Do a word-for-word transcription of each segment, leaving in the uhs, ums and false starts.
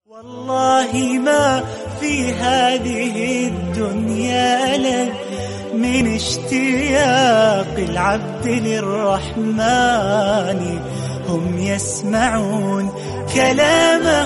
والله ما في هذه الدنيا لك من اشتياق العبد للرحمن هم يسمعون كلامه.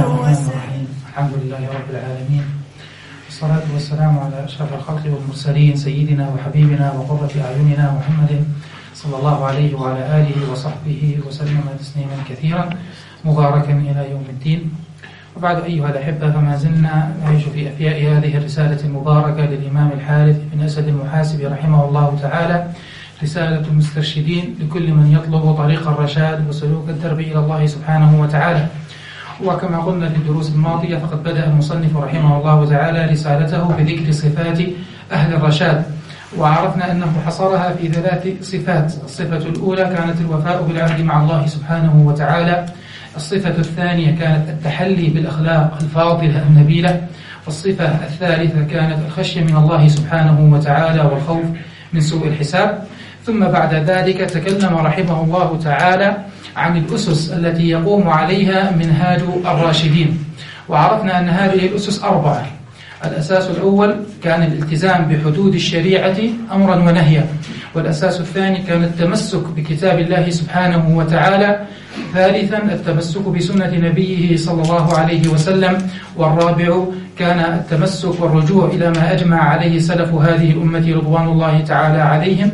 الحمد لله رب العالمين، والصلاة والسلام على أشرف الخلق والمرسلين سيدنا وحبيبنا وقرة أعيننا محمد صلى الله عليه وعلى آله وصحبه وسلم تسليما كثيرا مباركا إلى يوم الدين. وبعد أيها الأحبة، فما زلنا نعيش في أفياء هذه الرسالة المباركة للإمام الحارث بن أسد المحاسبي رحمه الله تعالى، رسالة المسترشدين لكل من يطلب طريق الرشاد وسلوك الدرب إلى الله سبحانه وتعالى. وكما قلنا في الدروس الماضية، فقد بدأ المصنف رحمه الله تعالى رسالته بذكر صفات أهل الرشاد، وعرفنا أنه حصرها في ثلاث صفات. الصفة الأولى كانت الوفاء بالعهد مع الله سبحانه وتعالى، الصفة الثانية كانت التحلي بالأخلاق الفاضلة النبيلة، والصفة الثالثة كانت الخشية من الله سبحانه وتعالى والخوف من سوء الحساب. ثم بعد ذلك تكلم رحمه الله تعالى عن الأسس التي يقوم عليها منهاج الراشدين، وعرفنا أن هذه الأسس أربعة. الأساس الأول كان الالتزام بحدود الشريعة أمرا ونهيا، والأساس الثاني كان التمسك بكتاب الله سبحانه وتعالى، ثالثا التمسك بسنة نبيه صلى الله عليه وسلم، والرابع كان التمسك والرجوع إلى ما أجمع عليه سلف هذه الأمة رضوان الله تعالى عليهم.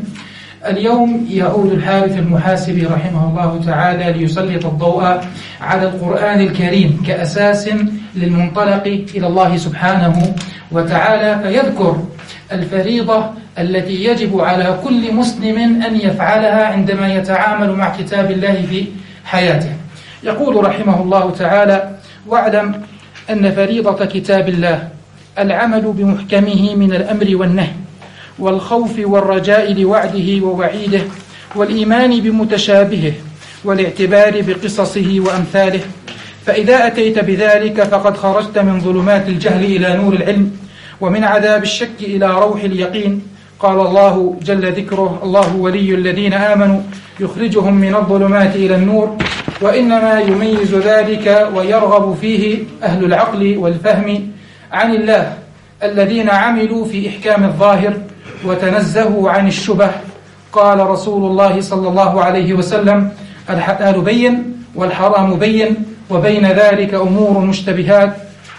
اليوم يعود الحارث المحاسبي رحمه الله تعالى ليسلط الضوء على القرآن الكريم كأساس للمنطلق إلى الله سبحانه وتعالى، فيذكر الفريضة التي يجب على كل مسلم أن يفعلها عندما يتعامل مع كتاب الله في حياته. يقول رحمه الله تعالى: واعلم أن فريضة كتاب الله العمل بمحكمه من الأمر والنهي، والخوف والرجاء لوعده ووعيده، والإيمان بمتشابهه، والاعتبار بقصصه وأمثاله. فإذا أتيت بذلك فقد خرجت من ظلمات الجهل إلى نور العلم، ومن عذاب الشك إلى روح اليقين. قال الله جل ذكره: الله ولي الذين آمنوا يخرجهم من الظلمات إلى النور. وإنما يميز ذلك ويرغب فيه أهل العقل والفهم عن الله الذين عملوا في إحكام الظاهر وتنزهوا عن الشبه. قال رسول الله صلى الله عليه وسلم: الحلال بين والحرام بين، وبين ذلك أمور مشتبهات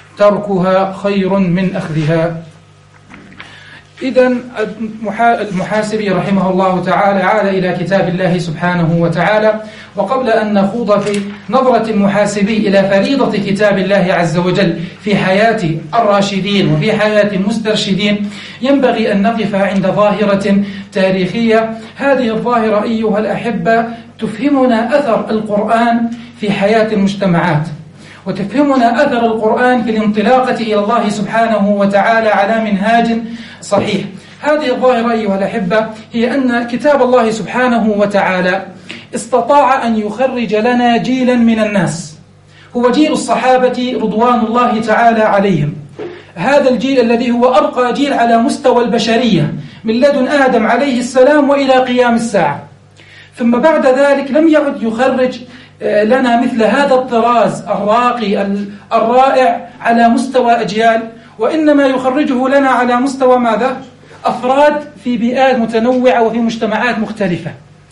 تركها خير من أخذها. إذن المحاسبي رحمه الله تعالى عاد إلى كتاب الله سبحانه وتعالى. وقبل أن نخوض في نظرة المحاسبي إلى فريضة كتاب الله عز وجل في حياة الراشدين وفي حياة المسترشدين، ينبغي أن نقف عند ظاهرة تاريخية. هذه الظاهرة أيها الأحبة تفهمنا أثر القرآن في حياة المجتمعات، وتفهمنا أثر القرآن في الانطلاقة إلى الله سبحانه وتعالى على منهاج صحيح. هذه الظاهرة أيها الأحبة هي أن كتاب الله سبحانه وتعالى استطاع أن يخرج لنا جيلا من الناس، هو جيل الصحابة رضوان الله تعالى عليهم. هذا الجيل الذي هو أرقى جيل على مستوى البشرية من لدن آدم عليه السلام وإلى قيام الساعة. ثم بعد ذلك لم يعد يخرج لنا مثل هذا الطراز الراقي الرائع على مستوى أجيال، وإنما يخرجه لنا على مستوى ماذا؟ أفراد في بيئات متنوعة وفي مجتمعات مختلفة.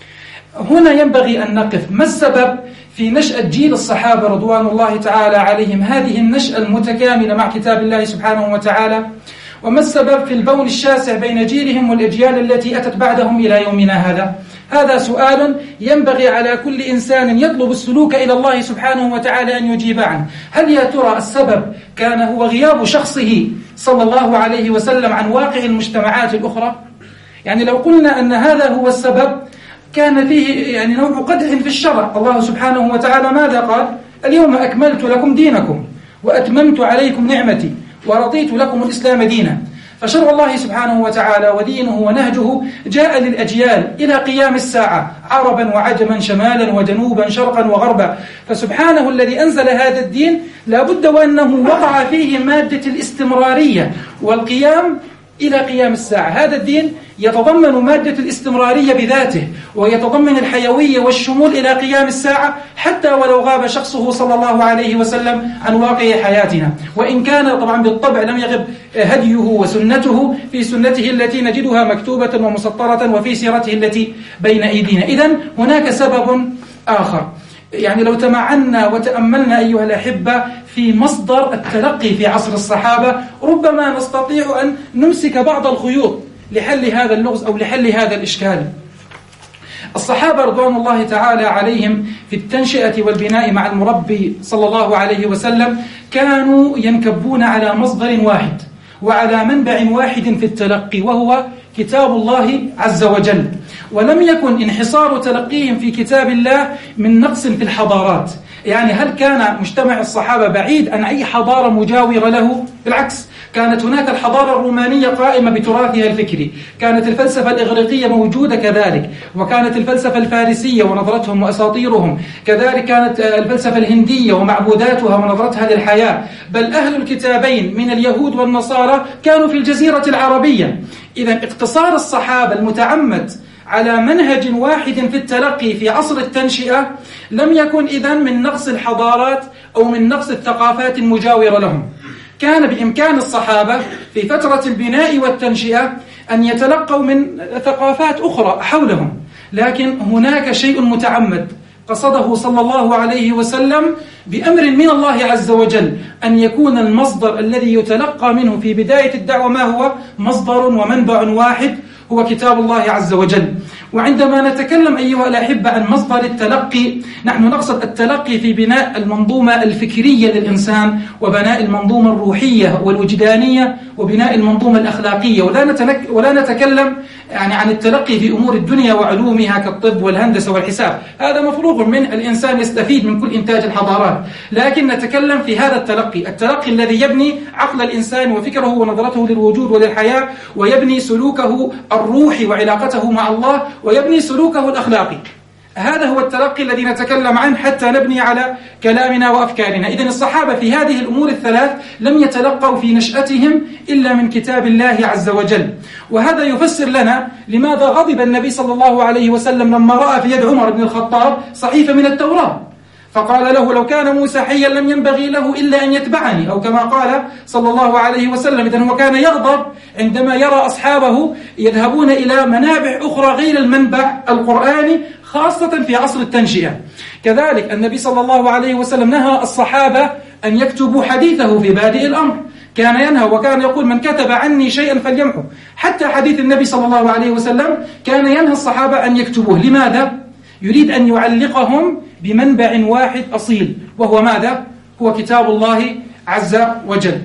هنا ينبغي أن نقف. ما السبب في نشأة جيل الصحابة رضوان الله تعالى عليهم، هذه النشأة المتكاملة مع كتاب الله سبحانه وتعالى؟ وما السبب في البون الشاسع بين جيلهم والأجيال التي أتت بعدهم إلى يومنا هذا؟ هذا سؤال ينبغي على كل إنسان يطلب السلوك إلى الله سبحانه وتعالى أن يجيب عنه. هل يا ترى السبب كان هو غياب شخصه صلى الله عليه وسلم عن واقع المجتمعات الأخرى؟ يعني لو قلنا أن هذا هو السبب كان فيه يعني نوع قدح في الشرع. الله سبحانه وتعالى ماذا قال؟ اليوم أكملت لكم دينكم وأتممت عليكم نعمتي ورضيت لكم الإسلام دينا. فشرع الله سبحانه وتعالى ودينه ونهجه جاء للأجيال إلى قيام الساعة، عربا وعجما، شمالا وجنوبا، شرقا وغربا. فسبحانه الذي أنزل هذا الدين لابد وأنه وضع فيه مادة الاستمرارية والقيام إلى قيام الساعة. هذا الدين يتضمن مادة الاستمرارية بذاته، ويتضمن الحيوية والشمول إلى قيام الساعة، حتى ولو غاب شخصه صلى الله عليه وسلم عن واقع حياتنا، وإن كان طبعا بالطبع لم يغب هديه وسنته في سنته التي نجدها مكتوبة ومسطرة وفي سيرته التي بين أيدينا. إذن هناك سبب آخر، يعني لو تمعنا وتأملنا أيها الأحبة في مصدر التلقي في عصر الصحابة، ربما نستطيع أن نمسك بعض الخيوط لحل هذا اللغز أو لحل هذا الإشكال. الصحابة رضوان الله تعالى عليهم في التنشئة والبناء مع المربي صلى الله عليه وسلم كانوا ينكبون على مصدر واحد وعلى منبع واحد في التلقي، وهو كتاب الله عز وجل. ولم يكن انحصار تلقيهم في كتاب الله من نقص في الحضارات، يعني هل كان مجتمع الصحابة بعيد عن أي حضارة مجاورة له؟ بالعكس، كانت هناك الحضارة الرومانية قائمة بتراثها الفكري، كانت الفلسفة الإغريقية موجودة كذلك، وكانت الفلسفة الفارسية ونظرتهم وأساطيرهم، كذلك كانت الفلسفة الهندية ومعبوداتها ونظرتها للحياة، بل أهل الكتابين من اليهود والنصارى كانوا في الجزيرة العربية. إذن اقتصار الصحابة المتعمد على منهج واحد في التلقي في عصر التنشئة لم يكن إذن من نقص الحضارات أو من نقص الثقافات المجاورة لهم. كان بإمكان الصحابة في فترة البناء والتنشئة أن يتلقوا من ثقافات أخرى حولهم، لكن هناك شيء متعمد قصده صلى الله عليه وسلم بأمر من الله عز وجل، أن يكون المصدر الذي يتلقى منه في بداية الدعوة ما هو؟ مصدر ومنبع واحد، هو كتاب الله عز وجل. وعندما نتكلم أيها الأحبة عن مصدر التلقي، نحن نقصد التلقي في بناء المنظومة الفكرية للإنسان، وبناء المنظومة الروحية والوجدانية، وبناء المنظومة الأخلاقية، ولا نتنك ولا نتكلم يعني عن التلقي في أمور الدنيا وعلومها كالطب والهندسة والحساب، هذا مفروغ من الإنسان يستفيد من كل إنتاج الحضارات، لكن نتكلم في هذا التلقي، التلقي الذي يبني عقل الإنسان وفكره ونظرته للوجود وللحياة، ويبني سلوكه الروحي وعلاقته مع الله، ويبني سلوكه الأخلاقي. هذا هو التلقي الذي نتكلم عنه حتى نبني على كلامنا وأفكارنا. إذن الصحابة في هذه الأمور الثلاث لم يتلقوا في نشأتهم إلا من كتاب الله عز وجل، وهذا يفسر لنا لماذا غضب النبي صلى الله عليه وسلم لما رأى في يد عمر بن الخطاب صحيفة من التوراة، فقال له: لو كان موسى حيا لم ينبغي له إلا أن يتبعني، أو كما قال صلى الله عليه وسلم. إذن هو كان يغضب عندما يرى أصحابه يذهبون إلى منابع أخرى غير المنبع القرآني، خاصة في عصر التنشئة. كذلك النبي صلى الله عليه وسلم نهى الصحابة أن يكتبوا حديثه في بادئ الأمر، كان ينهى وكان يقول: من كتب عني شيئا فليمحه. حتى حديث النبي صلى الله عليه وسلم كان ينهى الصحابة أن يكتبوه. لماذا؟ يريد أن يعلقهم بمنبع واحد أصيل، وهو ماذا؟ هو كتاب الله عز وجل.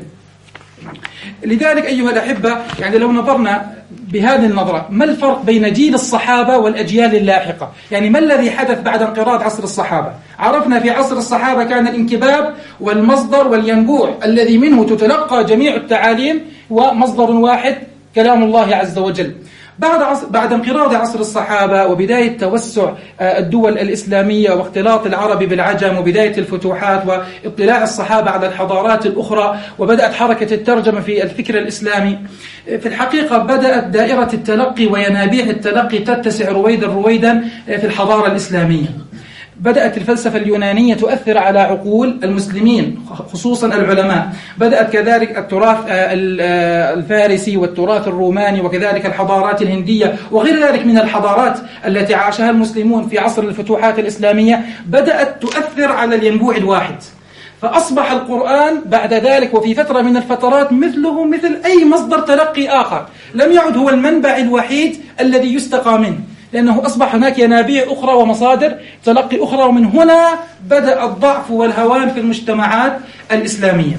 لذلك أيها الأحبة، يعني لو نظرنا بهذه النظرة، ما الفرق بين جيل الصحابة والأجيال اللاحقة؟ يعني ما الذي حدث بعد انقراض عصر الصحابة؟ عرفنا في عصر الصحابة كان الانكباب والمصدر والينبوع الذي منه تتلقى جميع التعاليم، ومصدر واحد كلام الله عز وجل. بعد عصر بعد انقراض عصر الصحابة وبداية توسع الدول الإسلامية واختلاط العرب بالعجم وبداية الفتوحات واطلاع الصحابة على الحضارات الأخرى، وبدأت حركة الترجمة في الفكر الإسلامي، في الحقيقة بدأت دائرة التلقي وينابيع التلقي تتسع رويدا رويدا في الحضارة الإسلامية. بدأت الفلسفة اليونانية تؤثر على عقول المسلمين خصوصا العلماء، بدأت كذلك التراث الفارسي والتراث الروماني، وكذلك الحضارات الهندية وغير ذلك من الحضارات التي عاشها المسلمون في عصر الفتوحات الإسلامية، بدأت تؤثر على الينبوع الواحد، فأصبح القرآن بعد ذلك وفي فترة من الفترات مثله مثل أي مصدر تلقي آخر، لم يعد هو المنبع الوحيد الذي يستقى منه، لأنه أصبح هناك ينابيع أخرى ومصادر تلقي أخرى، ومن هنا بدأ الضعف والهوان في المجتمعات الإسلامية.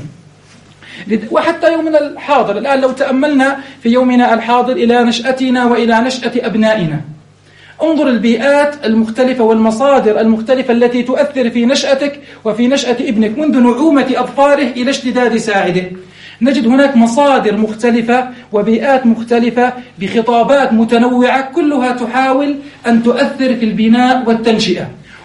وحتى يومنا الحاضر الآن لو تأملنا في يومنا الحاضر إلى نشأتنا وإلى نشأة أبنائنا، انظر البيئات المختلفة والمصادر المختلفة التي تؤثر في نشأتك وفي نشأة ابنك منذ نعومة أظفاره إلى اشتداد ساعده. نجد هناك مصادر مختلفة وبيئات مختلفة بخطابات متنوعة كلها تحاول أن تؤثر في البناء والتنشئة.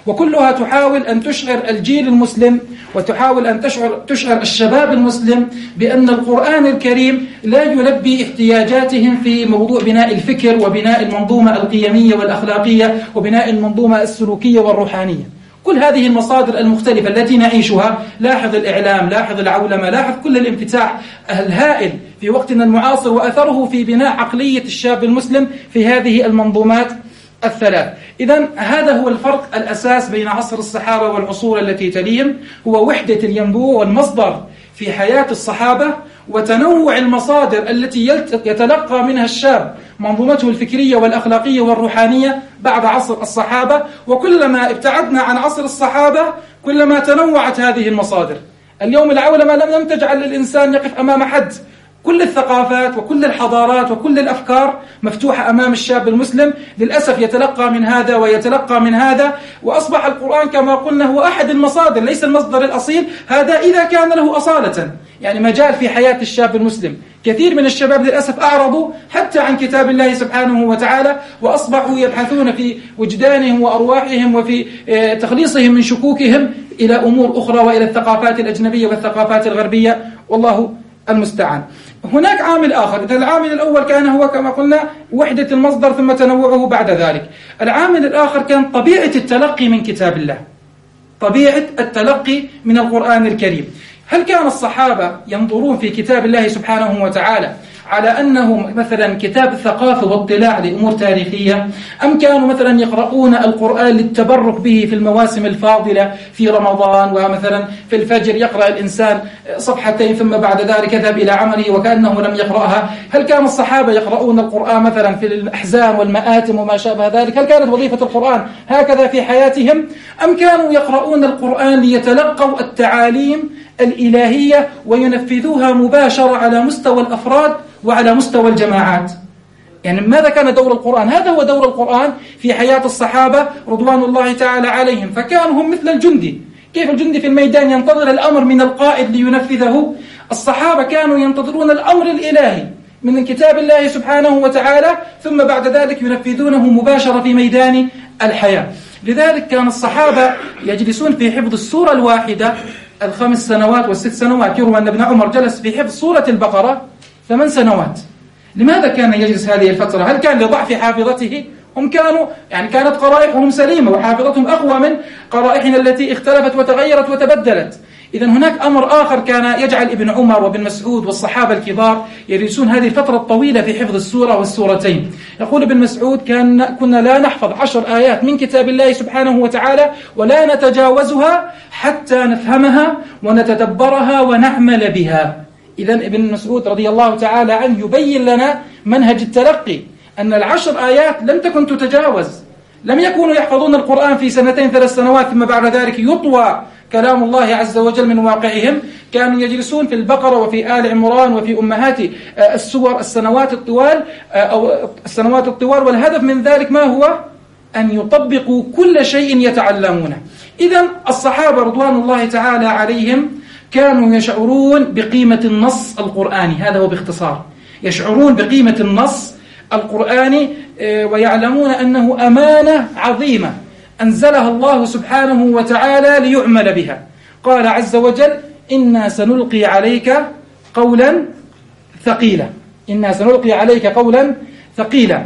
وكلها تحاول أن تشعر الجيل المسلم وتحاول أن تشعر, تشعر الشباب المسلم بأن القرآن الكريم لا يلبي احتياجاتهم في موضوع بناء الفكر وبناء المنظومة القيمية والأخلاقية وبناء المنظومة السلوكية والروحانية. كل هذه المصادر المختلفة التي نعيشها، لاحظ الإعلام، لاحظ العولمة، لاحظ كل الانفتاح الهائل في وقتنا المعاصر وأثره في بناء عقلية الشاب المسلم في هذه المنظومات الثلاث. إذن هذا هو الفرق الأساس بين عصر الصحابة والعصور التي تليهم، هو وحدة الينبوع والمصدر في حياة الصحابة وتنوع المصادر التي يتلقى منها الشاب منظومته الفكرية والأخلاقية والروحانية بعد عصر الصحابة. وكلما ابتعدنا عن عصر الصحابة كلما تنوعت هذه المصادر. اليوم العولمة لم تجعل الإنسان يقف أمام حد، كل الثقافات وكل الحضارات وكل الأفكار مفتوحة أمام الشاب المسلم، للأسف يتلقى من هذا ويتلقى من هذا، وأصبح القرآن كما قلنا هو أحد المصادر ليس المصدر الأصيل، هذا إذا كان له أصالة يعني مجال في حياة الشاب المسلم. كثير من الشباب للأسف أعرضوا حتى عن كتاب الله سبحانه وتعالى وأصبحوا يبحثون في وجدانهم وأرواحهم وفي تخليصهم من شكوكهم إلى أمور أخرى وإلى الثقافات الأجنبية والثقافات الغربية، والله المستعان. هناك عامل آخر، إذا العامل الأول كان هو كما قلنا وحدة المصدر ثم تنوعه بعد ذلك، العامل الآخر كان طبيعة التلقي من كتاب الله، طبيعة التلقي من القرآن الكريم. هل كان الصحابة ينظرون في كتاب الله سبحانه وتعالى على أنه مثلا كتاب الثقافة واطلاع لأمور تاريخية، أم كانوا مثلا يقرؤون القرآن للتبرك به في المواسم الفاضلة في رمضان، ومثلا في الفجر يقرأ الإنسان صفحتين ثم بعد ذلك يذهب إلى عمله وكأنه لم يقرأها؟ هل كان الصحابة يقرؤون القرآن مثلا في الأحزان والمآتم وما شابه ذلك؟ هل كانت وظيفة القرآن هكذا في حياتهم، أم كانوا يقرؤون القرآن ليتلقوا التعاليم الإلهية وينفذوها مباشرة على مستوى الأفراد وعلى مستوى الجماعات؟ يعني ماذا كان دور القرآن؟ هذا هو دور القرآن في حياة الصحابة رضوان الله تعالى عليهم. فكانوا هم مثل الجندي، كيف الجندي في الميدان ينتظر الأمر من القائد لينفذه، الصحابة كانوا ينتظرون الأمر الإلهي من كتاب الله سبحانه وتعالى ثم بعد ذلك ينفذونه مباشرة في ميدان الحياة. لذلك كان الصحابة يجلسون في حفظ السورة الواحدة الخمس سنوات والست سنوات. يروى أن ابن عمر جلس في حفظ سورة البقرة ثمان سنوات. لماذا كان يجلس هذه الفترة؟ هل كان لضعف حافظته؟ هم كانوا يعني كانت قرائحهم سليمة وحافظتهم أقوى من قرائحنا التي اختلفت وتغيرت وتبدلت. إذن هناك أمر آخر كان يجعل ابن عمر وابن مسعود والصحابة الكبار يجلسون هذه الفترة الطويلة في حفظ السورة والسورتين. يقول ابن مسعود كان كنا لا نحفظ عشر آيات من كتاب الله سبحانه وتعالى ولا نتجاوزها حتى نفهمها ونتدبرها ونعمل بها. إذن ابن مسعود رضي الله تعالى عنه يبين لنا منهج التلقي، أن العشر آيات لم تكن تتجاوز، لم يكونوا يحفظون القرآن في سنتين ثلاث سنوات ثم بعد ذلك يطوى كلام الله عز وجل من واقعهم. كانوا يجلسون في البقرة وفي آل عمران وفي أمهات السور السنوات الطوال أو السنوات الطوال، والهدف من ذلك ما هو؟ أن يطبقوا كل شيء يتعلمونه. إذن الصحابة رضوان الله تعالى عليهم كانوا يشعرون بقيمة النص القرآني، هذا هو باختصار، يشعرون بقيمة النص القرآني ويعلمون أنه أمانة عظيمة أنزلها الله سبحانه وتعالى ليعمل بها. قال عز وجل: إنا سنلقي عليك قولا ثقيلا، إنا سنلقي عليك قولا ثقيلا.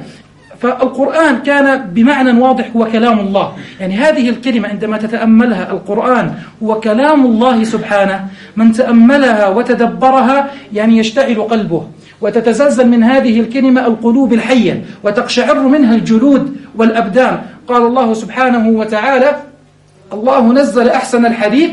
فالقرآن كان بمعنى واضح هو كلام الله، يعني هذه الكلمة عندما تتأملها القرآن هو كلام الله سبحانه، من تأملها وتدبرها يعني يشتعل قلبه وتتزلزل من هذه الكلمة القلوب الحية وتقشعر منها الجلود والأبدان. قال الله سبحانه وتعالى: الله نزل أحسن الحديث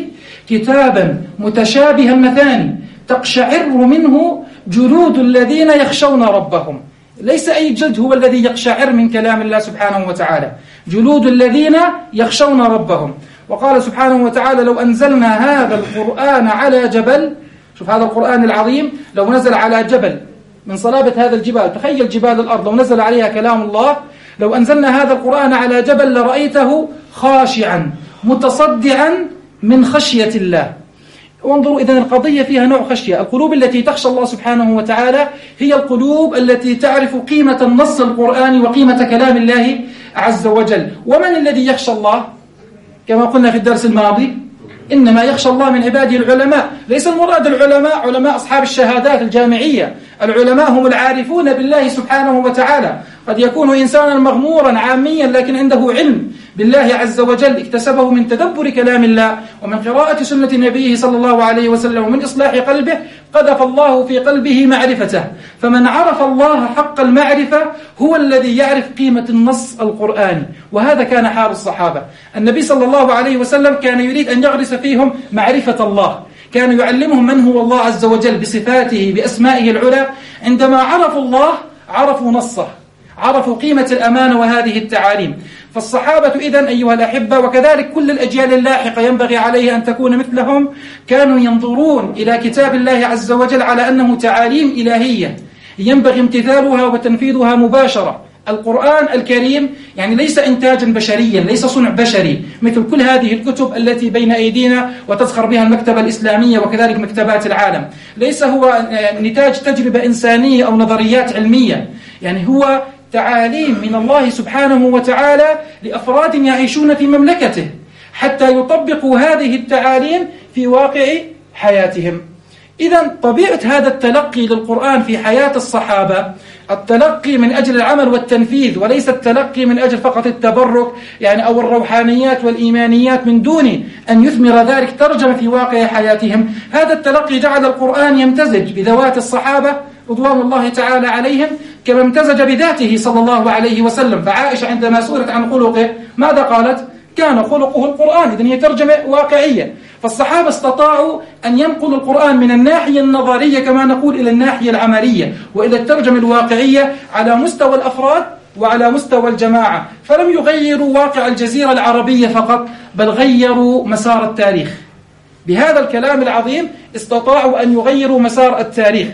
كتابا متشابها مثاني تقشعر منه جلود الذين يخشون ربهم. ليس أي جلد هو الذي يقشعر من كلام الله سبحانه وتعالى، جلود الذين يخشون ربهم. وقال سبحانه وتعالى: لو أنزلنا هذا القرآن على جبل، شوف هذا القرآن العظيم لو نزل على جبل من صلابة هذا الجبال، تخيل جبال الأرض لو نزل عليها كلام الله، لو أنزلنا هذا القرآن على جبل لرأيته خاشعا متصدعا من خشية الله. وانظروا إذن القضية فيها نوع خشية. القلوب التي تخشى الله سبحانه وتعالى هي القلوب التي تعرف قيمة النص القرآني وقيمة كلام الله عز وجل. ومن الذي يخشى الله؟ كما قلنا في الدرس الماضي إنما يخشى الله من عباده العلماء. ليس المراد العلماء علماء أصحاب الشهادات الجامعية، العلماء هم العارفون بالله سبحانه وتعالى. قد يكون إنسانا مغمورا عاميا لكن عنده علم بالله عز وجل اكتسبه من تدبر كلام الله ومن قراءة سنة نبيه صلى الله عليه وسلم ومن إصلاح قلبه، قذف الله في قلبه معرفته. فمن عرف الله حق المعرفة هو الذي يعرف قيمة النص القرآني، وهذا كان حال الصحابة. النبي صلى الله عليه وسلم كان يريد أن يغرس فيهم معرفة الله، كان يعلمهم من هو الله عز وجل بصفاته بأسمائه العلى. عندما عرفوا الله عرفوا نصه، عرفوا قيمة الأمانة وهذه التعاليم. فالصحابة إذن أيها الأحبة وكذلك كل الأجيال اللاحقة ينبغي عليه أن تكون مثلهم، كانوا ينظرون إلى كتاب الله عز وجل على أنه تعاليم إلهية ينبغي امتثالها وتنفيذها مباشرة. القرآن الكريم يعني ليس إنتاجا بشريا، ليس صنع بشري مثل كل هذه الكتب التي بين أيدينا وتزخر بها المكتبة الإسلامية وكذلك مكتبات العالم. ليس هو نتاج تجربة إنسانية أو نظريات علمية، يعني هو تعاليم من الله سبحانه وتعالى لأفراد يعيشون في مملكته حتى يطبقوا هذه التعاليم في واقع حياتهم. إذن طبيعة هذا التلقي للقرآن في حياة الصحابة التلقي من أجل العمل والتنفيذ، وليس التلقي من أجل فقط التبرك يعني أو الروحانيات والإيمانيات من دون أن يثمر ذلك ترجمة في واقع حياتهم. هذا التلقي جعل القرآن يمتزج بذوات الصحابة رضوان الله تعالى عليهم كما امتزج بذاته صلى الله عليه وسلم. فعائشة عندما سئلت عن خلقه ماذا قالت؟ كان خلقه القرآن. إذن هي ترجمة واقعية. فالصحابة استطاعوا أن ينقلوا القرآن من الناحية النظرية كما نقول إلى الناحية العملية وإلى الترجمة الواقعية على مستوى الأفراد وعلى مستوى الجماعة. فلم يغيروا واقع الجزيرة العربية فقط، بل غيروا مسار التاريخ. بهذا الكلام العظيم استطاعوا أن يغيروا مسار التاريخ،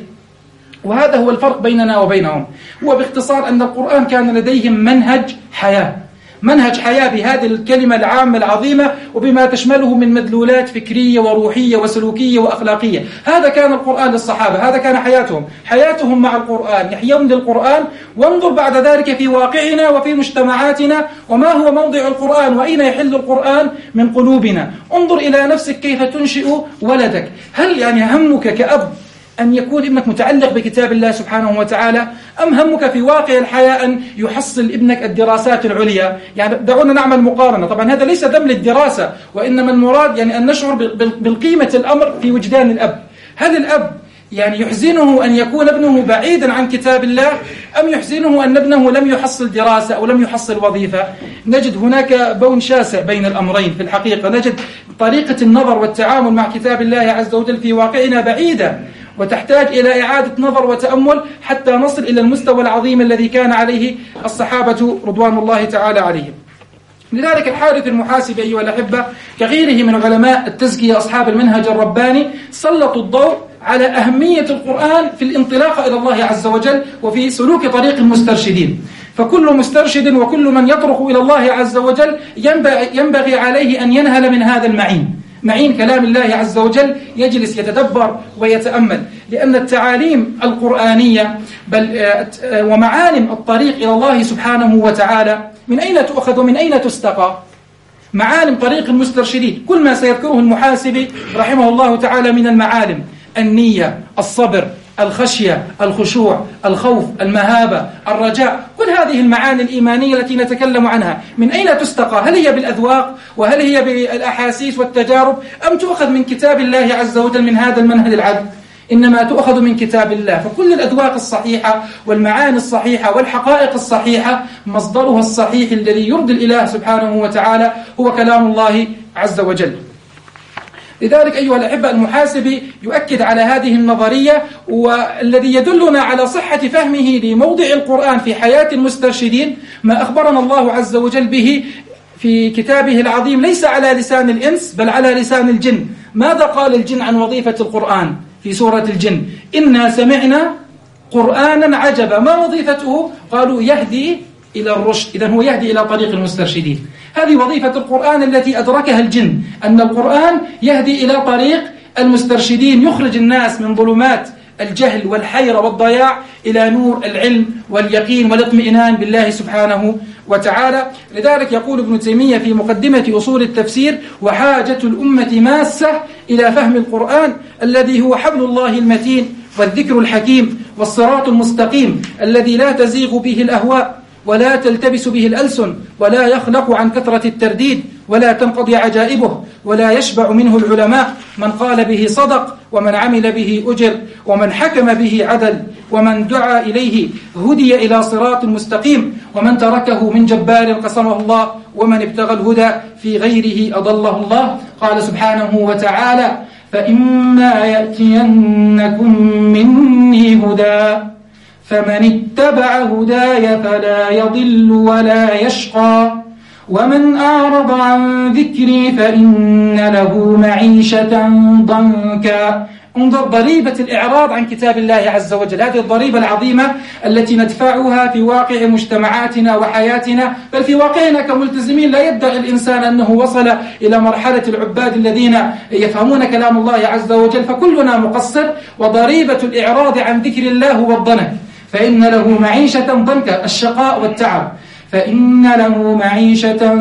وهذا هو الفرق بيننا وبينهم. هو باختصار أن القرآن كان لديهم منهج حياة، منهج حياة بهذه الكلمة العامة العظيمة وبما تشمله من مدلولات فكرية وروحية وسلوكية وأخلاقية. هذا كان القرآن للصحابة، هذا كان حياتهم، حياتهم مع القرآن، يحيون للقرآن. وانظر بعد ذلك في واقعنا وفي مجتمعاتنا وما هو موضع القرآن وأين يحل القرآن من قلوبنا. انظر إلى نفسك كيف تنشئ ولدك. هل يعني همك كأب أن يكون ابنك متعلق بكتاب الله سبحانه وتعالى، أم همك في واقع الحياة أن يحصل ابنك الدراسات العليا؟ يعني دعونا نعمل مقارنة. طبعا هذا ليس ذم للدراسة، وإنما المراد يعني أن نشعر بالقيمة الأمر في وجدان الأب. هل الأب يعني يحزنه أن يكون ابنه بعيدا عن كتاب الله، أم يحزنه أن ابنه لم يحصل دراسة أو لم يحصل وظيفة؟ نجد هناك بون شاسع بين الأمرين في الحقيقة. نجد طريقة النظر والتعامل مع كتاب الله عز وجل في واقعنا بعيدة وتحتاج إلى إعادة نظر وتأمل حتى نصل إلى المستوى العظيم الذي كان عليه الصحابة رضوان الله تعالى عليهم. لذلك الحارث المحاسبي أيها الأحبة كغيره من علماء التزكية أصحاب المنهج الرباني سلطوا الضوء على أهمية القرآن في الانطلاق إلى الله عز وجل وفي سلوك طريق المسترشدين. فكل مسترشد وكل من يطرق إلى الله عز وجل ينبغي عليه أن ينهل من هذا المعين، معين كلام الله عز وجل، يجلس يتدبر ويتأمل. لأن التعاليم القرآنية بل ومعالم الطريق إلى الله سبحانه وتعالى من أين تؤخذ ومن أين تستقى؟ معالم طريق المسترشدين كل ما سيذكره المحاسبي رحمه الله تعالى من المعالم: النية، الصبر، الخشية، الخشوع، الخوف، المهابة، الرجاء. كل هذه المعاني الإيمانية التي نتكلم عنها من أين تستقى؟ هل هي بالأذواق وهل هي بالأحاسيس والتجارب، أم تؤخذ من كتاب الله عز وجل من هذا المنهج العذب؟ إنما تؤخذ من كتاب الله. فكل الأذواق الصحيحة والمعاني الصحيحة والحقائق الصحيحة مصدرها الصحيح الذي يرضي الإله سبحانه وتعالى هو كلام الله عز وجل. لذلك أيها الأحبة المحاسبي يؤكد على هذه النظرية، والذي يدلنا على صحة فهمه لموضع القرآن في حياة المسترشدين ما أخبرنا الله عز وجل به في كتابه العظيم ليس على لسان الإنس بل على لسان الجن. ماذا قال الجن عن وظيفة القرآن في سورة الجن؟ إنا سمعنا قرآنا عجبا. ما وظيفته؟ قالوا يهدي إلى الرشد. إذن هو يهدي إلى طريق المسترشدين. هذه وظيفة القرآن التي أدركها الجن، أن القرآن يهدي إلى طريق المسترشدين، يخرج الناس من ظلمات الجهل والحيرة والضياع إلى نور العلم واليقين والاطمئنان بالله سبحانه وتعالى. لذلك يقول ابن تيمية في مقدمة أصول التفسير: وحاجة الأمة ماسة إلى فهم القرآن الذي هو حبل الله المتين والذكر الحكيم والصراط المستقيم الذي لا تزيغ به الأهواء ولا تلتبس به الألسن ولا يخلق عن كثرة الترديد ولا تنقضي عجائبه ولا يشبع منه العلماء. من قال به صدق ومن عمل به أجر ومن حكم به عدل ومن دعا إليه هدي إلى صراط مستقيم ومن تركه من جبار قسمه الله ومن ابتغى الهدى في غيره أضله الله. قال سبحانه وتعالى: فإما يأتينكم مني هدى فمن اتبع هداي فلا يضل ولا يشقى ومن أعرض عن ذكري فإن له معيشة ضنكا. انظر ضريبة الإعراض عن كتاب الله عز وجل، هذه الضريبة العظيمة التي ندفعها في واقع مجتمعاتنا وحياتنا، بل في واقعنا كملتزمين. لا يدعي الإنسان أنه وصل إلى مرحلة العباد الذين يفهمون كلام الله عز وجل، فكلنا مقصر. وضريبة الإعراض عن ذكر الله هو الضنك، فإن له معيشة ضنكا، الشقاء والتعب. فإن له معيشة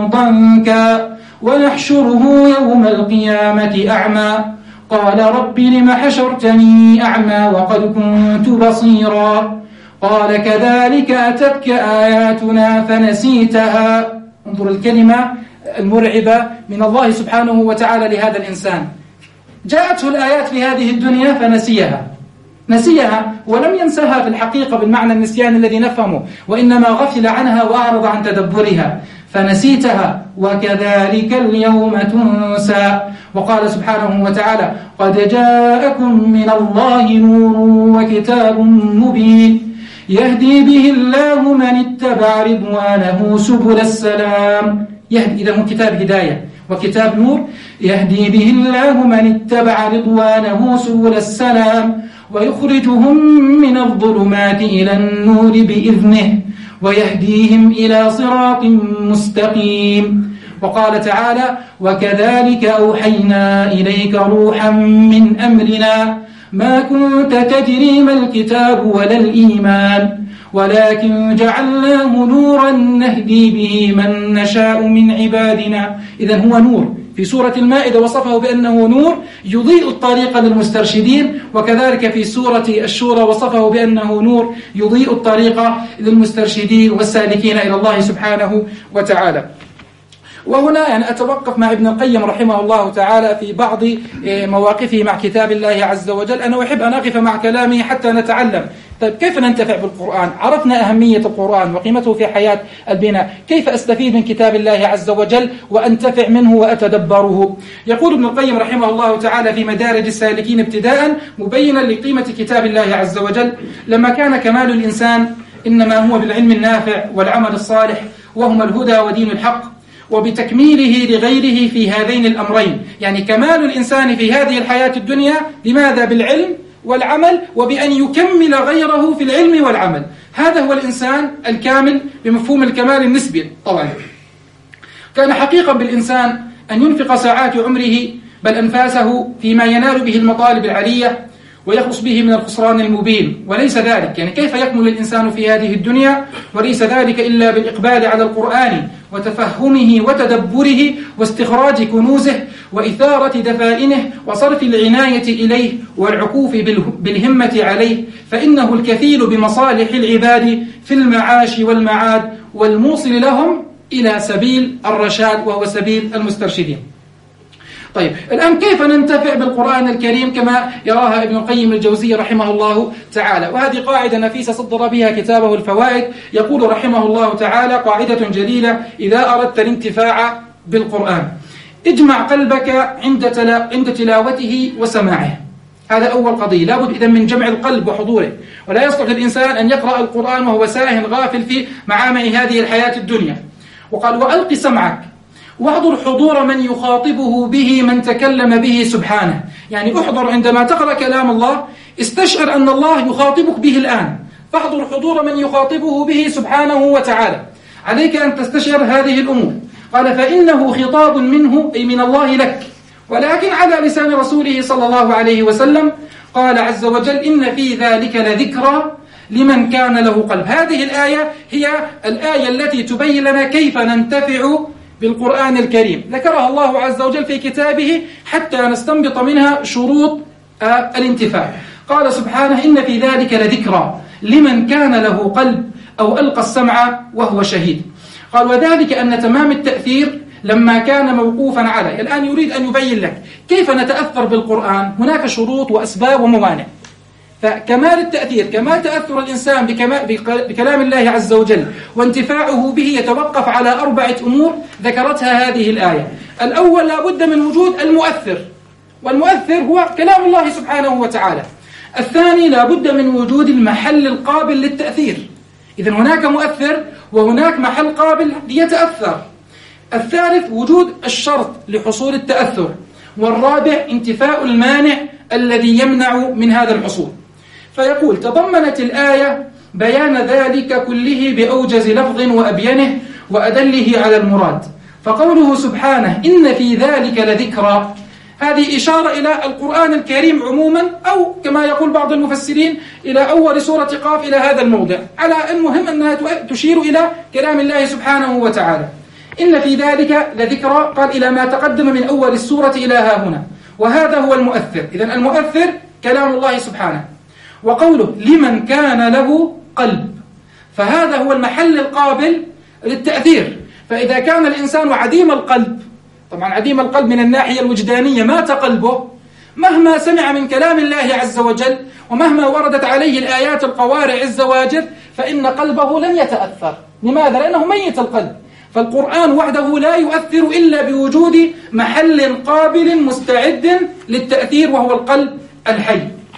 ضنكا ونحشره يوم القيامة أعمى قال رب لم حشرتني أعمى وقد كنت بصيرا قال كذلك أتتك آياتنا فنسيتها. انظر الكلمة المرعبة من الله سبحانه وتعالى لهذا الإنسان. جاءته الآيات في هذه الدنيا فنسيها، نسيها ولم ينسها في الحقيقة بالمعنى النسيان الذي نفهمه، وإنما غفل عنها وأعرض عن تدبرها. فنسيتها وكذلك اليوم تنسى. وقال سبحانه وتعالى: قد جاءكم من الله نور وكتاب مبين يهدي به الله من اتبع رضوانه سبل السلام. يهدي، إذا هو كتاب هداية وكتاب نور، يهدي به الله من اتبع رضوانه سبل السلام ويخرجهم من الظلمات إلى النور بإذنه ويهديهم إلى صراط مستقيم. وقال تعالى: وكذلك أوحينا إليك روحا من أمرنا ما كنت تدري ما الكتاب ولا الإيمان ولكن جعلناه نورا نهدي به من نشاء من عبادنا. إذن هو نور. في سورة المائدة وصفه بأنه نور يضيء الطريق للمسترشدين، وكذلك في سورة الشورى وصفه بأنه نور يضيء الطريق للمسترشدين والسالكين إلى الله سبحانه وتعالى. وهنا يعني أتوقف مع ابن القيم رحمه الله تعالى في بعض مواقفه مع كتاب الله عز وجل. أنا أحب أن أقف مع كلامه حتى نتعلم. طيب كيف ننتفع بالقرآن؟ عرفنا أهمية القرآن وقيمته في حياة البناء، كيف أستفيد من كتاب الله عز وجل وأنتفع منه وأتدبره؟ يقول ابن القيم رحمه الله تعالى في مدارج السالكين ابتداء مبينا لقيمة كتاب الله عز وجل: لما كان كمال الإنسان إنما هو بالعلم النافع والعمل الصالح وهما الهدى ودين الحق، وبتكميله لغيره في هذين الأمرين. يعني كمال الإنسان في هذه الحياة الدنيا بماذا؟ بالعلم والعمل، وبأن يكمل غيره في العلم والعمل. هذا هو الإنسان الكامل بمفهوم الكمال النسبي. طبعا كان حقيقا بالإنسان أن ينفق ساعات عمره بل أنفاسه فيما ينال به المطالب العالية ويخلص به من الخسران المبين، وليس ذلك. يعني كيف يكمل الإنسان في هذه الدنيا؟ وليس ذلك إلا بالإقبال على القرآن وتفهمه وتدبره واستخراج كنوزه وإثارة دفائنه وصرف العناية إليه والعكوف بالهمة عليه، فإنه الكفيل بمصالح العباد في المعاش والمعاد والموصل لهم إلى سبيل الرشاد وهو سبيل المسترشدين. طيب الآن كيف ننتفع بالقرآن الكريم كما يراها ابن القيم الجوزي رحمه الله تعالى؟ وهذه قاعدة نفيسة صدر بها كتابه الفوائد. يقول رحمه الله تعالى قاعدة جليلة: إذا أردت الانتفاع بالقرآن اجمع قلبك عند تلا... عند تلاوته وسماعه. هذا أول قضية، لابد إذن من جمع القلب وحضوره، ولا يصلح الإنسان أن يقرأ القرآن وهو ساهٍ غافل في معامع هذه الحياة الدنيا. وقال: وألق سمعك واحضر حضور من يخاطبه به من تكلم به سبحانه. يعني احضر عندما تقرأ كلام الله، استشعر أن الله يخاطبك به الآن، فاحضر حضور من يخاطبه به سبحانه وتعالى. عليك أن تستشعر هذه الأمور. قال: فإنه خطاب منه أي من الله لك، ولكن على لسان رسوله صلى الله عليه وسلم قال عز وجل إن في ذلك لذكرى لمن كان له قلب. هذه الآية هي الآية التي تبين لنا كيف ننتفع بالقرآن الكريم، ذكرها الله عز وجل في كتابه حتى نستنبط منها شروط الانتفاع. قال سبحانه إن في ذلك لذكرى لمن كان له قلب أو ألقى السمع وهو شهيد. قال وذلك أن تمام التأثير لما كان موقوفا على، الآن يريد أن يبين لك كيف نتأثر بالقرآن. هناك شروط وأسباب وموانع. فكمال التأثير، كمال تأثر الإنسان بكلام الله عز وجل وانتفاعه به يتوقف على أربعة أمور ذكرتها هذه الآية. الأول لا بد من وجود المؤثر، والمؤثر هو كلام الله سبحانه وتعالى. الثاني لا بد من وجود المحل القابل للتأثير، إذن هناك مؤثر وهناك محل قابل ليتأثر. الثالث وجود الشرط لحصول التأثر. والرابع انتفاء المانع الذي يمنع من هذا الحصول. فيقول تضمنت الآية بيان ذلك كله بأوجز لفظ وأبينه وأدله على المراد. فقوله سبحانه إن في ذلك لذكرى، هذه إشارة إلى القرآن الكريم عموما، أو كما يقول بعض المفسرين إلى أول سورة قاف إلى هذا الموضع، على المهم أنها تشير إلى كلام الله سبحانه وتعالى. إن في ذلك لذكرى قال إلى ما تقدم من أول السورة إلى ها هنا، وهذا هو المؤثر. إذن المؤثر كلام الله سبحانه. وقوله لمن كان له قلب، فهذا هو المحل القابل للتأثير. فإذا كان الإنسان عديم القلب، طبعا عديم القلب من الناحية الوجدانية مات قلبه، مهما سمع من كلام الله عز وجل ومهما وردت عليه الآيات القوارع الزواجر فإن قلبه لن يتأثر. لماذا؟ لأنه ميت القلب. فالقرآن وحده لا يؤثر إلا بوجود محل قابل مستعد للتأثير وهو القلب الحي.